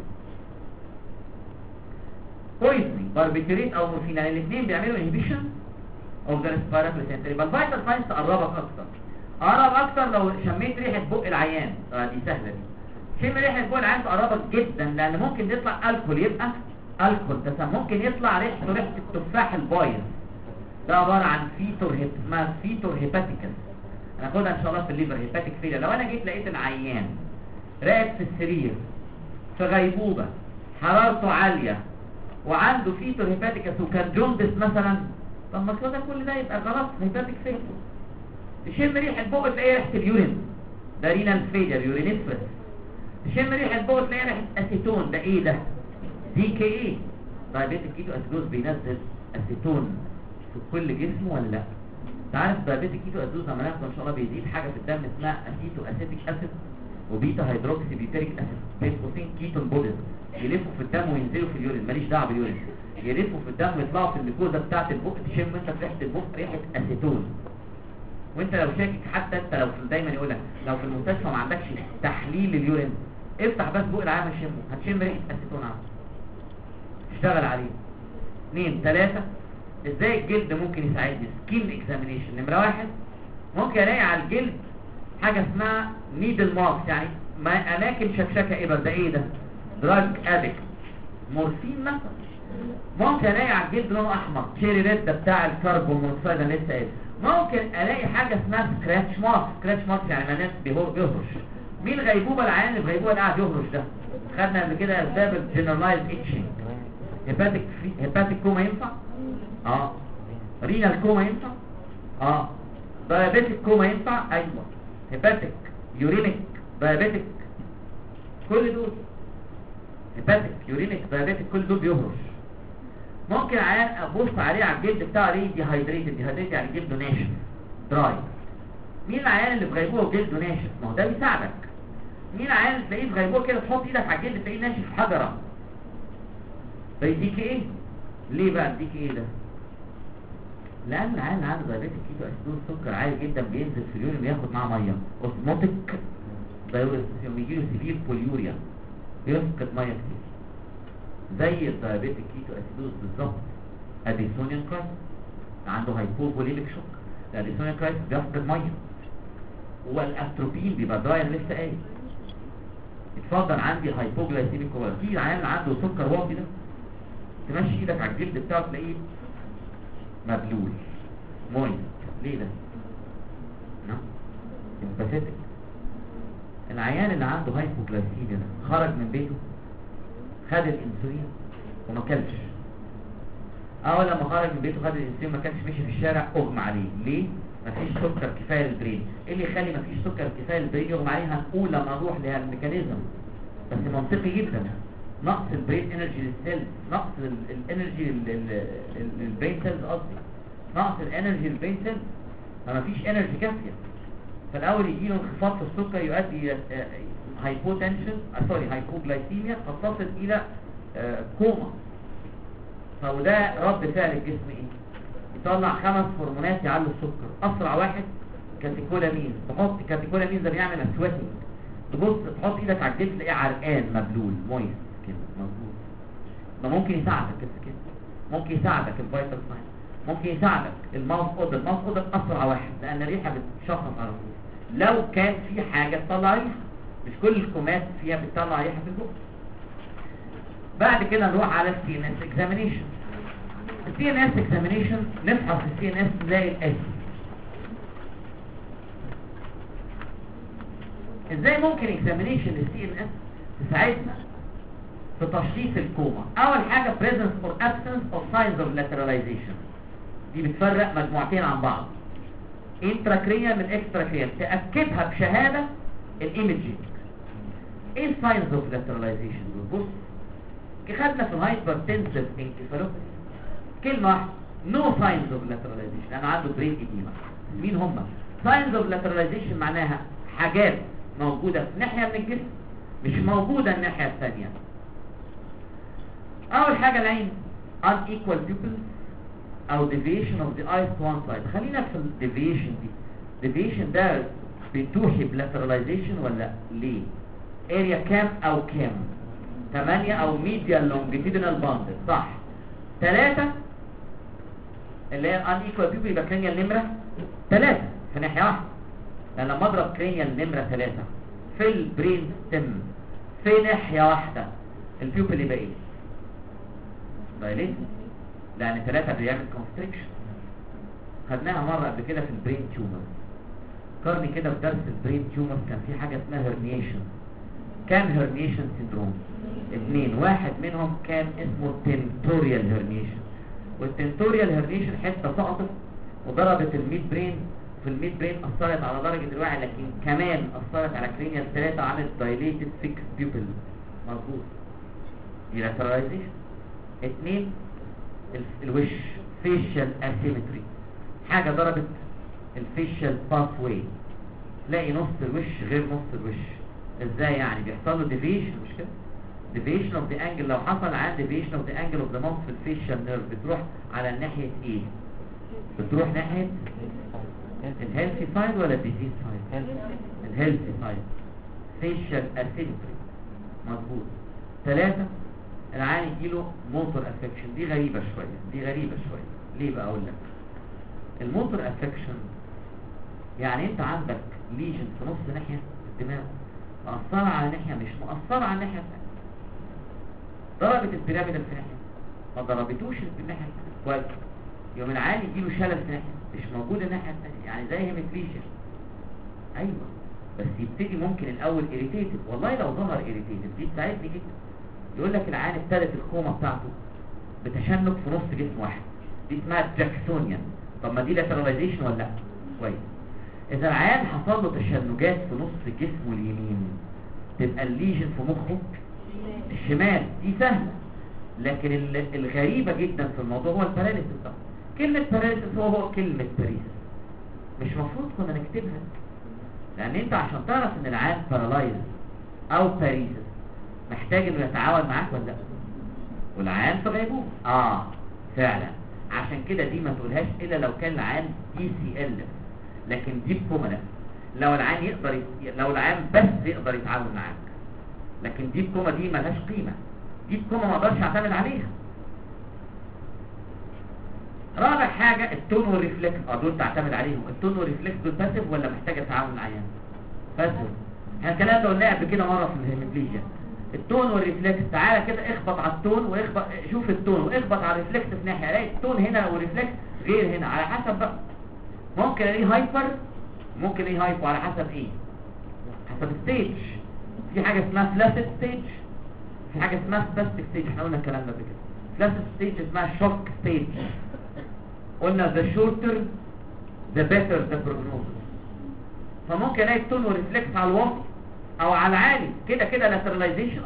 بويزنينج باربيتوريت او مورفين الاثنين بيعملوا انهبيشن اوف ذا ريسبيراتوري سنتر. يبقى الفيتال ساينس تقربك اكتر لو شميت ريحه بق العيان. دي سهله دي. شم ريحه بق العيان تقربك جدا لان ممكن يطلع الكحول. يبقى الكحول ده ممكن يطلع ريحه التفاح البايظ. ده عباره عن اسمها فيتور هيباتيكس. هناخدها ان شاء الله في الليفر هيباتيك فيلير. لو انا جيت لقيت العيان راقد في السرير في غيبوبه حرارته عاليه وعنده فيتور هيباتيكس وكان جوندس مثلا، طب ما كل ده يبقى خلاص هيباتيك فيلير. تشم ريحه بق تلاقي ريحه اليورين، ده رينال فيلير يورينيفرس. تشم ريحه بق تلاقي ريحه اسيتون، ده ايه ده؟ دي كي اي. دايابيتيك كيتو اسيدوز بينزل اسيتون في كل جسمه ولا لا؟ انت عارف دايابيتيك كيتو اسيدوز لما ناخده ان شاء الله بيزيد حاجه في الدم اسمها اسيتو اسيتيك اسيد. وبيتا هيدروكسي بيوتيريك اسيد بين قوسين كيتون بوديز يلفوا في الدم وينزلوا في اليورين، ماليش دعوه باليورين، يلفوا في الدم ويطلعوا في الميكوزا بتاعه البق، تشم انت ريحه البق ريحه اسيتون. وانت لو شاكك، حتى انت لو دايما يقول لك لو في المستشفى ما عندكش تحليل اليورين افتح بس بق العيان شمه هتشم ريحه اسيتون عنده. اشتغل عليه. 2 3 ازاي الجلد ممكن يساعدني؟ سكين اكزامينيشن. نمره 1 ممكن الاقي على الجلد حاجه اسمها نيدل ماركس، يعني اماكن شكشكه ابر. ده ايه ده؟ دراج ادكت، مورفين مثلا. ممكن الاقي على الجلد لونه احمر تشيري ريد، ده بتاع الكربون مونوكسيد انا لسه قايل. ممكن الاقي حاجه اسمها سكراتش مارك. سكراتش مارك يعني الناس بيهرش. مين غيبوبه؟ العيان اللي غيبوبه اللي قاعد يهرش ده. خدنا قبل كده اسباب الجنرالايز اتشنج. هيباتيك كوما ينفع؟ رينال كوما ينفع؟ دايابيتيك كوما ينفع؟ ايوه. هيباتيك، يورينيك، دايابيتيك، كل دول هيباتيك، يورينيك، دايابيتيك، كل دول بيهرش. ممكن عيان ابص عليه على الجلد بتاعه ليه ديهايدريتد. ديهايدريتد يعني جلده ناشف، دراي. مين العيان اللي في غيبوبه وجلده ناشف؟ ما هو ده بيساعدك. مين العيان اللي تلاقيه في غيبوبه كده تحط ايدك على الجلد تلاقيه ناشف حجره؟ ده يديك ايه؟ ليه بقى يديك ايه ده؟ لان العيان اللي عنده دايابيتيك كيتو اسيدوز سكر عالي جدا بينزل في اليورين بياخد معاه ميه، اوزموتيك دايوريسيس، بيجي له سيفير بوليوريا، بيفقد ميه كتير زي الدايابيتيك كيتو اسيدوز بالظبط. اديسونيان كرايس عنده هايبوفوليميك شوك، الاديسونيان كرايس بيفقد ميه. والاتروبين بيبقى دراي، انا لسه قايل. اتفضل عندي هايبوجلايسيميك كولا. في عيان اللي عنده سكر واطي ده تمشي ايدك على الجلد بتاعه تلاقيه مبلول مويس. ليه ده؟ امباثيتك. العيان اللي عنده هايبوجلايسيميا ده خرج من بيته خد الانسولين وما كلش. اول لما خرج من بيته خد الانسولين ما كانش، مشي في الشارع اغمى عليه. ليه؟ مفيش سكر كفايه للبرين. ايه اللي يخلي مفيش سكر كفايه للبرين يغمى عليه؟ هنقول لما نروح للميكانيزم، بس منطقي جدا. نقص البرين انرجي للسيل، نقص الانرجي للبرين سيلز، قصدي نقص الانرجي للبرين سيلز، فمفيش انرجي كافيه. فالاول يجي له انخفاض في السكر يؤدي هايبوتنشن، هايبوجلايسيميا، قد تصل الى كوما. فوده رد فعل الجسم ايه؟ يطلع 5 هرمونات يعلوا السكر. اسرع واحد كاتيكولامين. تحط كاتيكولامين ده بيعمل اسواتنج. تبص تحط ايدك على الجلد تلاقيه عرقان مبلول مويس كده مظبوط. ده ممكن يساعدك كده، ممكن يساعدك الفيتال ساين، ممكن يساعدك الماوث اودر. الماوث اودر اسرع واحد لان الريحه بتشخص على طول. لو كان في حاجه تطلع ريحه، مش كل الكومات فيها بتطلع ريحه في البق. بعد كده نروح على السي ان اس اكزامينيشن. السي ان اس اكزامينيشن نفحص السي ان اس زي الاسم. ازاي ممكن اكزامينيشن السي ان اس تساعدنا في تشخيص الكوما؟ اول حاجه presence or absence of signs of lateralization. دي بتفرق مجموعتين عن بعض، intracranial من extracranial، تاكدها بشهاده الايمجينج. ايه signs of lateralization دول؟ بص خدنا في الهايبرتنسيف انكفالوباثي كلمه واحده، no signs of lateralization، لانه عنده برين اديما. مين هم؟ signs of lateralization معناها حاجات موجوده في ناحيه من الجسم مش موجوده الناحيه الثانيه. اول حاجه العين unequal pupils او deviation of the eyes to one side. خلينا في الديفيشن دي. deviation ده بتوحي بلاتراليزيشن ولا ليه؟ اريا كام او كام؟ 8 او medial longitudinal band، صح. 3 اللي هي unequal pupil يبقى cranial نمره 3 في ناحيه واحده. لان لما اضرب cranial نمره 3 في البرين ستيم في ناحيه واحده البيوبل يبقى ايه؟ دايليت، لان 3 بيعمل كونستريكشن. خدناها مره قبل كده في البرين تيومر. فكرني كده في درس البرين تيومر كان في حاجه اسمها هرنيشن. كام هرنيشن سيندروم؟ 2. واحد منهم كان اسمه تنتوريال هرنيشن. والتنتوريال هرنيشن حته سقطت وضربت الميد برين، في الميد برين اثرت على درجه الوعي، لكن كمان اثرت على كرينيال 3 عملت دايليتد فيكس بيوبل. مظبوط، دي لاتراليزيشن. 2 الوش فيشال اسيمتري، حاجه ضربت الفيشال باث واي، تلاقي نص الوش غير نص الوش. ازاي يعني؟ بيحصل له ديفيشن، مش كده؟ ديفيشن اوف ذا انجل. لو حصل عندي ديفيشن اوف ذا انجل اوف ذا ماوث في الفيشال نيرف بتروح على الناحيه ايه؟ بتروح ناحيه الهيلثي سايد ولا الديزيز سايد؟ الهيلثي سايد. فيشال اسيمتري، مظبوط. 3 العيان يجيله موتور افكشن. دي غريبه شويه. ليه بقى؟ اقول لك. الموتور افكشن يعني انت عندك ليجن في نص ناحيه الدماغ مأثرة على ناحيه مش مأثرة على الناحيه الثانيه. ضربت البيراميدال في ناحيه ما ضربتوش في الناحيه الثانيه، كويس. يوم العيان يجيله شلل في ناحيه مش موجود الناحيه الثانيه، يعني زي هيميبليجيا. ايوه، بس يبتدي ممكن الاول اريتيتد. والله لو ظهر اريتيتد دي تساعدني جدا. يقول لك العيان ابتدت الكوما بتاعته بتشنج في نص جسم واحد، دي اسمها جاكسونيان. طب ما دي لاتراليزيشن ولا لا؟ كويس. اذا العيان حصل له تشنجات في نص جسمه اليمين تبقى الليجن في مخه الشمال، دي سهله. لكن الغريبه جدا في الموضوع هو الباراليسيس ده. كلمه باراليسيس هو كلمه باريس، مش مفروض كنا نكتبها، لان انت عشان تعرف ان العيان بارالايز او باريسيس محتاج انه يتعاون معاك ولا لا؟ والعيان في غيبوبه فعلا. عشان كده دي ما تقولهاش الا لو كان العيان ECL، لكن دي بكوما لا. لو العيان لو العيان بس يقدر يتعاون معاك، لكن دي بكوما دي ملهاش قيمه. دي بكوما ما اقدرش اعتمد عليها. رابع حاجه التون والريفلكس. دول تعتمد عليهم. التون والريفلكس دول باسيف ولا محتاجه تعاون العيان؟ باسيف. احنا الكلام ده قلناه قبل كده مره في الهيميبليجيا. التون والريفلكس، تعالى كده اخبط على التون واخبط، شوف التون واخبط على الريفلكس في ناحيه، الاقي التون هنا والريفلكس غير هنا، على حسب بقى. ممكن الاقيه هايبر، ممكن الاقيه هايبو، على حسب ايه؟ حسب الستيج. في حاجه اسمها فلاسيد ستيج، في حاجه اسمها سباستيك ستيج. احنا قلنا الكلام ده قبل كده. فلاسيد ستيج اسمها شوك ستيج. قلنا the shorter the better the prognosis. فممكن الاقي التون والريفلكس على الوسط او على العالي، كده كده لاتراليزيشن.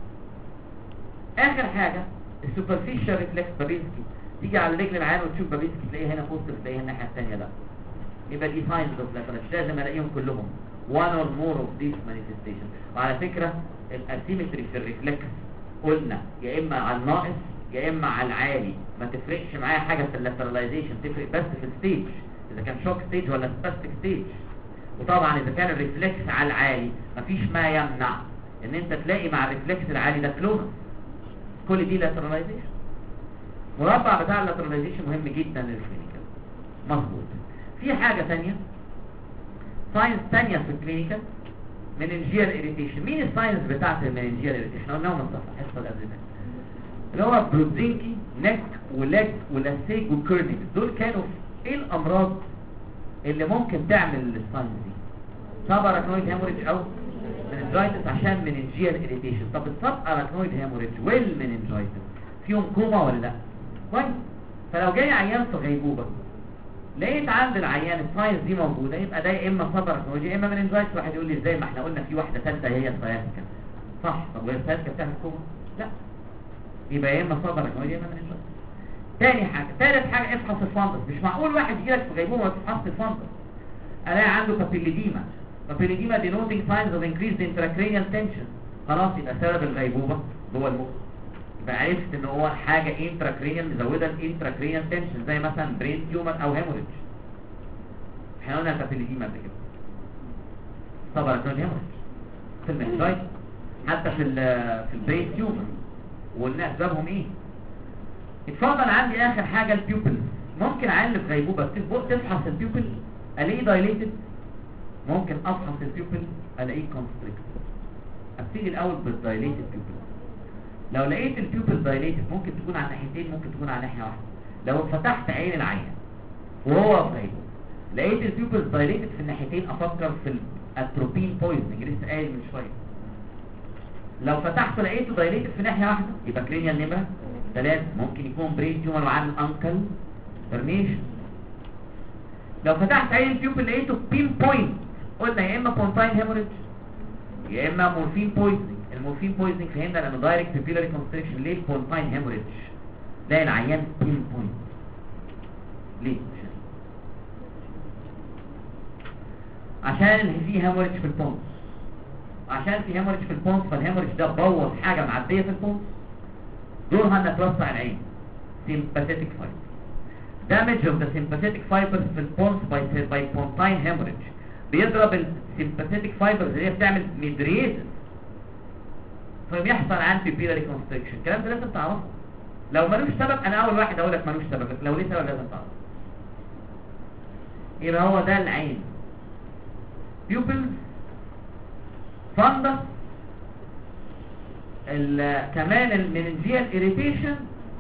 اخر حاجه السوبرفيشال ريفلكس بابينسكي. تيجي على رجل العيان وتشوف بابينسكي تلاقيه هنا بوزيتيف، تلاقيه الناحيه الثانيه لا. يبقى دي ساينز اوف لاترال. لازم الاقيهم كلهم one or more of these manifestations. وعلى فكره الاسيمتري في الريفلكس قلنا يا اما على الناقص يا اما على العالي. ما تفرقش معايا حاجه في اللاتراليزيشن، تفرق بس في الستيج، اذا كان شوك ستيج ولا سباستيك ستيج. وطبعا اذا كان الريفلكس على العالي مفيش ما يمنع ان انت تلاقي مع الريفلكس العالي ده كلونس. كل دي لاتراليزيشن. مربع بتاع اللاتراليزيشن مهم جدا للكلينيكال. مظبوط. في حاجه ثانيه، ساينس ثانيه في الكلينيكال، مننجيال اريتيشن. مين الساينس بتاعت المننجيال اريتيشن؟ قلناهم الصفحه الحصه اللي قبل كده، اللي هو برودزينكي نك ولاج ولاسيج وكيرنيك. دول كانوا ايه الامراض اللي ممكن تعمل الساينس دي؟ سب اراكنويد هيموريدج او مننجايتس عشان مننجيال اريتيشن. طب السب اراكنويد هيموريدج والمننجايتس فيهم كوما ولا لا؟ كويس. فلو جاي عيان في غيبوبه لقيت عند العيان الساينس دي موجوده، يبقى ده يا اما سب اراكنويد يا اما مننجايتس. واحد يقول لي ازاي؟ ما احنا قلنا في واحده ثالثه هي السياسكا. صح. طب وهي السياسكا بتعمل كوما؟ لا. يبقى يا اما سب اراكنويد يا اما مننجايتس. تاني حاجه، ثالث حاجه افحص الفندس. مش معقول واحد يجيلك في غيبوبه ما تفحصش الفندس. الاقي عنده بابيليديما. بابيليديما denoting signs of increased intracranial tension. خلاص يبقى سبب الغيبوبه جوه المخ. يبقى عرفت ان هو حاجه انتراكرينيال مزوده الانتراكرينيال تنشن، زي مثلا برين تيومر او هيموريدج. احنا قلنا البابيليديما قبل كده. طبعا كان هيموريدج في المنجايت، حتى في البرين تيومر، وقلنا اسبابهم ايه. اتفضل عندي اخر حاجه البيوبل. ممكن عيان في غيبوبه تفحص البيوبل الاقيه دايليتد، ممكن افحص البيوبل الاقيه كونستريكتد. ابتدي الاول بالدايليتد بيوبل. لو لقيت البيوبل دايليتد ممكن تكون على ناحيتين، ممكن تكون على ناحيه واحده. لو فتحت عين العيان وهو في غيبوبه لقيت البيوبل دايليتد في الناحيتين، افكر في الاتروبين بويزنج لسه قايل من شويه. لو فتحته لقيته دايليتد في ناحيه واحده يبقى كرينيال نمره 3. ممكن يكون برين تيومر وعامل انكل برنيشن. لو فتحت عين البيوبل لقيته بين بوينت، قلنا يا اما بونتاين هيموريدج يا اما مورفين بويزنج. المورفين بويزنج فهمنا لانه دايركت بيبيلاري كونستريكشن. ليه بونتاين هيموريدج؟ لا العيان بين بوينت. ليه؟ عشان اللي فيه هيموريدج في البونس. عشان في هيموريج في البونس، فالهيموريج ده بوظ حاجه معديه في البونس، دورها انها توسع العين. sympathetic fiber damage of the sympathetic fibers في البونس by pontine hemorrhage بيضرب السيمباثيتك فايبرز اللي هي بتعمل ميدريتس، فبيحصل عندي بيلاري كونستريكشن. الكلام ده لازم تعرفه. لو ملوش سبب انا اول واحد اقول لك ملوش سبب، لو ليه سبب لازم تعرفه. يبقى هو ده العين، pupils fundus، كمان المننجيال irritation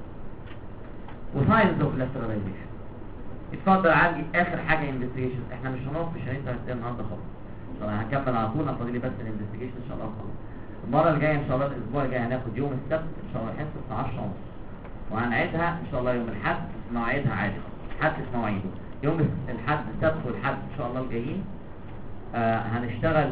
وساينز اوف lateralization. اتفضل عندي اخر حاجه انفستيجيشن. احنا مش هنقف في شريط النهارده خالص، طبعا هنكمل على طول. فاضل لي بس الانفستيجيشن ان شاء الله خلاص. المره الجايه ان شاء الله الاسبوع الجاي هناخد يوم السبت ان شاء الله حصه 10:30، وهنعيدها ان شاء الله يوم الاحد مواعيدها عادي خالص، حدث مواعيده يوم الاحد، السبت والحد ان شاء الله الجايين. هنشتغل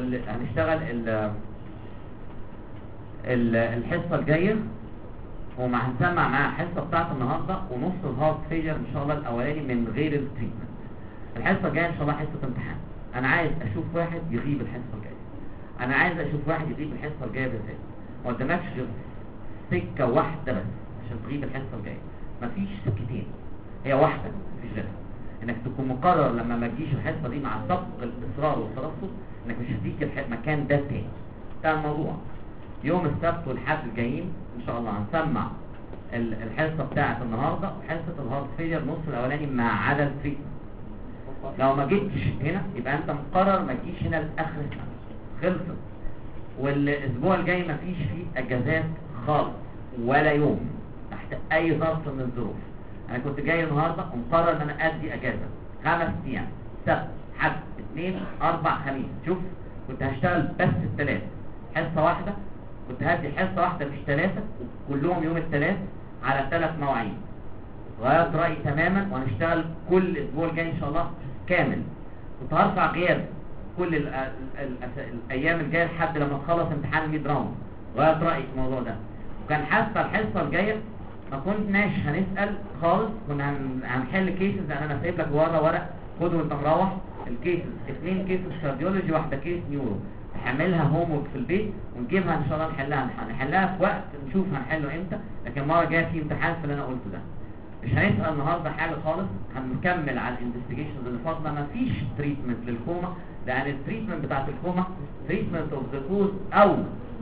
الحصه الجايه، وما هنسمع معاه الحصه بتاعت النهارده ونص الهارت فيلير ان شاء الله الاولاني من غير التريتمنت. الحصه الجايه ان شاء الله حصه امتحان. انا عايز اشوف واحد يغيب الحصه الجايه، انا عايز اشوف واحد يغيب الحصه الجايه بالذات. ما قدامكش غير سكه واحده بس عشان تغيب الحصه الجايه، مفيش سكتين، هي واحده مفيش غيرها. انك تكون مقرر لما ما تجيش الحصه دي مع سبق الاصرار والترصد انك مش هتيجي المكان ده تاني. ده الموضوع. يوم السبت والحد الجايين ان شاء الله هنسمع الحصه بتاعه النهارده وحصه الهارت فيلير نص الاولاني مع عدد التريتمنت. لو ما جيتش هنا يبقى انت مقرر ما تجيش هنا لاخر السنه، خلصت. والاسبوع الجاي ما فيش فيه اجازات خالص ولا يوم تحت اي ظرف من الظروف. انا كنت جاي النهارده ومقرر ان انا ادي اجازه 5 ايام، سبت حد اثنين اربع خميس. شوف كنت هشتغل بس الثلاث حصه واحده، كنت هدي حصه واحده مش ثلاثه كلهم يوم الثلاث على 3 مواعيد. غيرت رايي تماما وهنشتغل كل الاسبوع الجاي ان شاء الله كامل. كنت هرفع غياب كل الايام الجايه لحد لما تخلص امتحان الميد راوند. غيرت رايي في الموضوع ده، وكان حتى الحصه الجايه ما كناش هنسال خالص، كنا هنحل كيسز. انا سايب لك ورق خده وانت مروح الكيسز، 2 كيسز كارديولوجي واحده كيس نيورو، نحملها هوم ورك في البيت ونجيبها ان شاء الله نحلها في وقت نشوف هنحله امتى. لكن المره الجايه في امتحان في اللي انا قلته ده. مش هنسال النهارده حاجه خالص، هنكمل على الانفستيجيشنز اللي فاضله. مفيش تريتمنت للكوما، لان التريتمنت بتاعت الكوما تريتمنت اوف ذا كوز او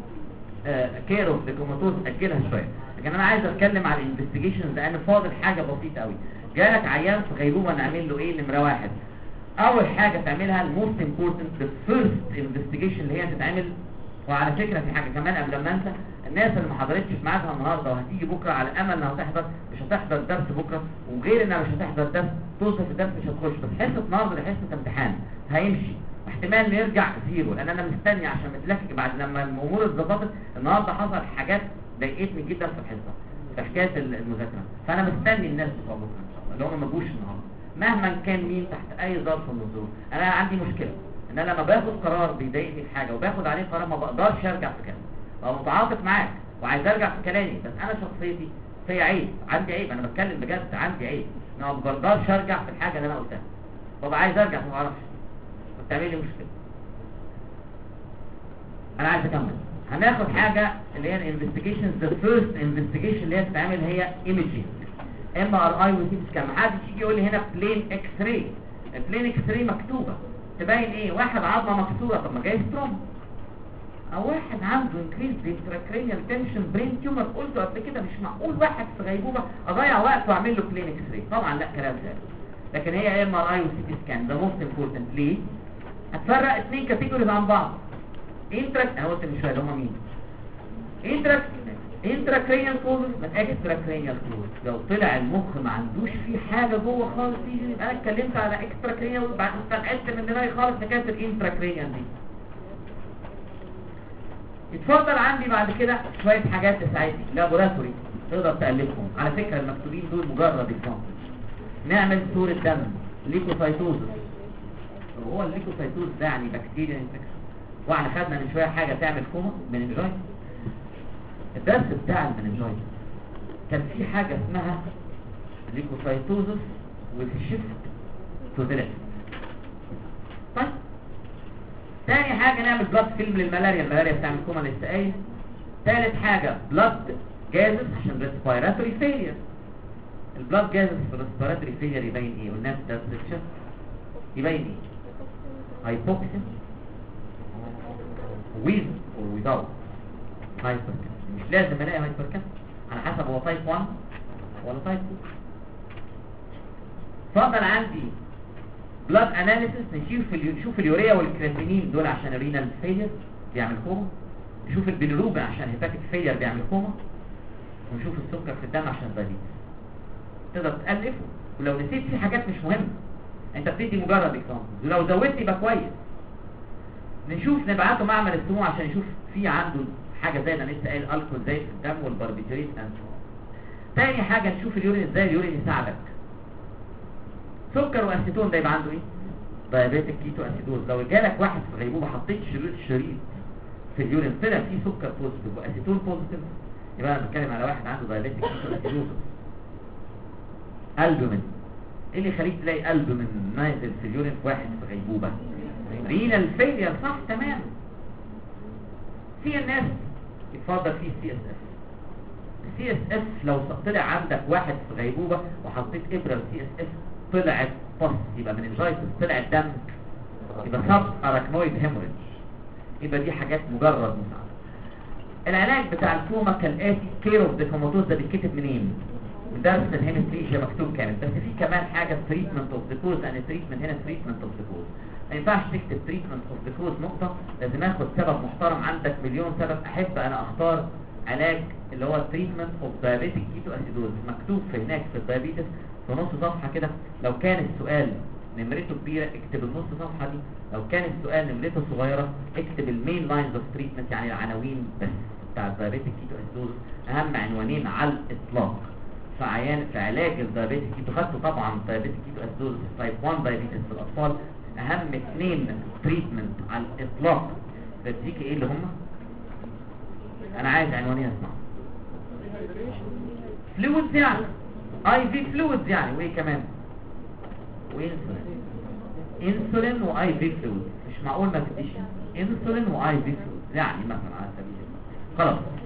كير اوف ذا كوماتوز اجلها شويه. لكن انا عايز اتكلم على الانفستيجيشنز لان فاضل حاجه بسيطه قوي. جالك عيان في غيبوبه، نعمل له ايه؟ نمره 1 اول حاجه تعملها الموست امبورتنت الفيرست انفستيجيشن اللي هي تتعمل. وعلى فكره في حاجه كمان قبل ما انسى، الناس اللي ما حضرتش في ميعادها النهارده وهتيجي بكره على امل انها تحضر، مش هتحضر درس بكره، وغير انها مش هتحضر درس توصل في الدرس مش هتخش. بس حصه النهارده حصه امتحان هيمشي، احتمال يرجع زيرو، لان انا مستني عشان متلكك بعد لما الامور اتظبطت. النهارده حصل حاجات ضايقتني جدا في الحصه في حكايه المذاكره، فانا مستني الناس بتوع بكره ان شاء الله اللي هم ما جوش النهارده مهما كان مين تحت اي ظرف من الظروف. انا عندي مشكله ان انا لما باخد قرار بيضايقني في حاجه وباخد عليه قرار ما بقدرش ارجع في كلامي. ببقى متعاطف معاك وعايز ارجع في كلامي، بس انا شخصيتي فيا عيب، عندي عيب، انا بتكلم بجد عندي عيب، انا ما بقدرش ارجع في الحاجه اللي انا قلتها. ببقى عايز ارجع ما بعرفش، بتعمل لي مشكله. انا عايز اكمل. هناخد حاجه اللي هي الانفستيجيشنز. ذا فيرست انفستيجيشن اللي هي بتتعمل هي ايميجينج، MRI وسي تي سكان. محدش يجي يقول لي هنا بلين اكس راي. البلين اكس راي مكتوبه تبين ايه؟ واحد عظمه مكسوره، طب ما جاي ستروم، او واحد عنده انكريز انتراكرينيال تنشن برين تيومر. قلته قبل كده مش معقول واحد في غيبوبه اضيع وقت واعمل له بلين اكس راي. طبعا لا، كلام ثابت. لكن هي MRI وسي تي سكان ده موست امبورتنت. ليه؟ هتفرق 2 كاتيجوريز عن بعض. انا قلت من شويه هم مين؟ انتراكرينيال كوزز من اكستراكرينيال كوزز. لو طلع المخ ما عندوش فيه حاجه جوه خالص يجي يبقى انا اتكلمت على اكستراكرينيال بعد استبعدت من دماغي خالص حكايه الانتراكرينيال دي. اتفضل عندي بعد كده شويه حاجات تساعدني لابوراتوري تقدر تالفهم. على فكره المكتوبين دول مجرد اكزامبل. نعمل صوره دم ليكوسايتوزس. هو الليكوسايتوز ده يعني بكتيريا انفكشن. واحنا خدنا من شويه حاجه تعمل كوما مننجايتس. الدرس بتاع المننجايتس كان في حاجه اسمها ليكوسايتوزس والشيفت تو ذا ليفت. طيب تاني حاجة نعمل بلاد فيلم للملاريا، الملاريا بتعمل كوما لسه قايل. تالت حاجة بلاد جازس عشان ريسبيراتوري فيلير. البلاد جازس في الريسبيراتوري فيلير يبين ايه؟ والناس ده سكشن يبين ايه؟ هايبوكسيا with or without hypertension. مش لازم الاقي hypertension على حسب هو تايب 1 ولا تايب 2. فضل عندي blood analysis نشوف اليوريا والكرياتينين دول عشان الرينال فيلير بيعمل كوما، نشوف البيليروبين عشان هيباتيك فيلير بيعمل كوما، ونشوف السكر في الدم عشان الدايابيتس. تقدر تألف، ولو نسيت في حاجات مش مهمة انت بتدي مجرد اكزامبل، ولو زودت يبقى كويس. نشوف نبعته معمل السموم عشان نشوف في عنده حاجه زي ما لسه قايل الكول زايد في الدم والباربيتوريت اند. تاني حاجه نشوف اليورين ازاي اليورين يساعدك. سكر واسيتون ده يبقى عنده ايه؟ دايابيتيك كيتو اسيدوز. لو جالك واحد في غيبوبه حطيت شريط في اليورين طلع فيه سكر بوزيتيف واسيتون بوزيتيف، يبقى انا بتكلم على واحد عنده دايابيتيك كيتو اسيدوز. البومين، ايه اللي يخليك تلاقي البومين نازل في اليورين في واحد في غيبوبه؟ رينال فيلير، صح تمام. في الناس يتفضل فيه سي اس اف. السي اس اف لو طلع عندك واحد في غيبوبه وحطيت ابره سي اس اف طلعت بص يبقى من الجايتس طلع الدم يبقى سب اراكنويد هيموريج، يبقى دي حاجات مجرد مساعده. العلاج بتاع الكوما كالاتي كير اوف ذا كوماتوز ده بيتكتب منين؟ درس الهيمستريشيا مكتوب كامل، بس في كمان حاجه تريتمنت اوف ذا كوز. انا تريتمنت هنا تريتمنت اوف ذا كوز، ما ينفعش تكتب تريتمنت اوف ذا كوز نقطه، لازم اخد سبب محترم. عندك مليون سبب، احب انا اختار علاج اللي هو تريتمنت اوف دايابيتيك كيتو اسيدوز مكتوب في هناك في الدايابيتس في نص صفحه كده. لو كان السؤال نمرته كبيره اكتب النص صفحه دي، لو كان السؤال نمرته صغيره اكتب المين لاينز اوف تريتمنت، يعني العناوين بس بتاع الدايابيتيك كيتو اسيدوز. اهم عنوانين على الاطلاق في علاج الدايابيتيك كيتو. خدته طبعا الدايابيتيك كيتو اسيدوز تايب 1 دايابيتس في الاطفال. اهم اثنين تريتمنت على الاطلاق بديك ايه اللي هم؟ انا عايز عنوانين اسمعهم. فلويدز يعني اي في فلويدز يعني، وايه كمان؟ وانسولين. انسولين واي في فلويدز، مش معقول ما تديش انسولين واي في فلويدز يعني مثلا على سبيل المثال. خلاص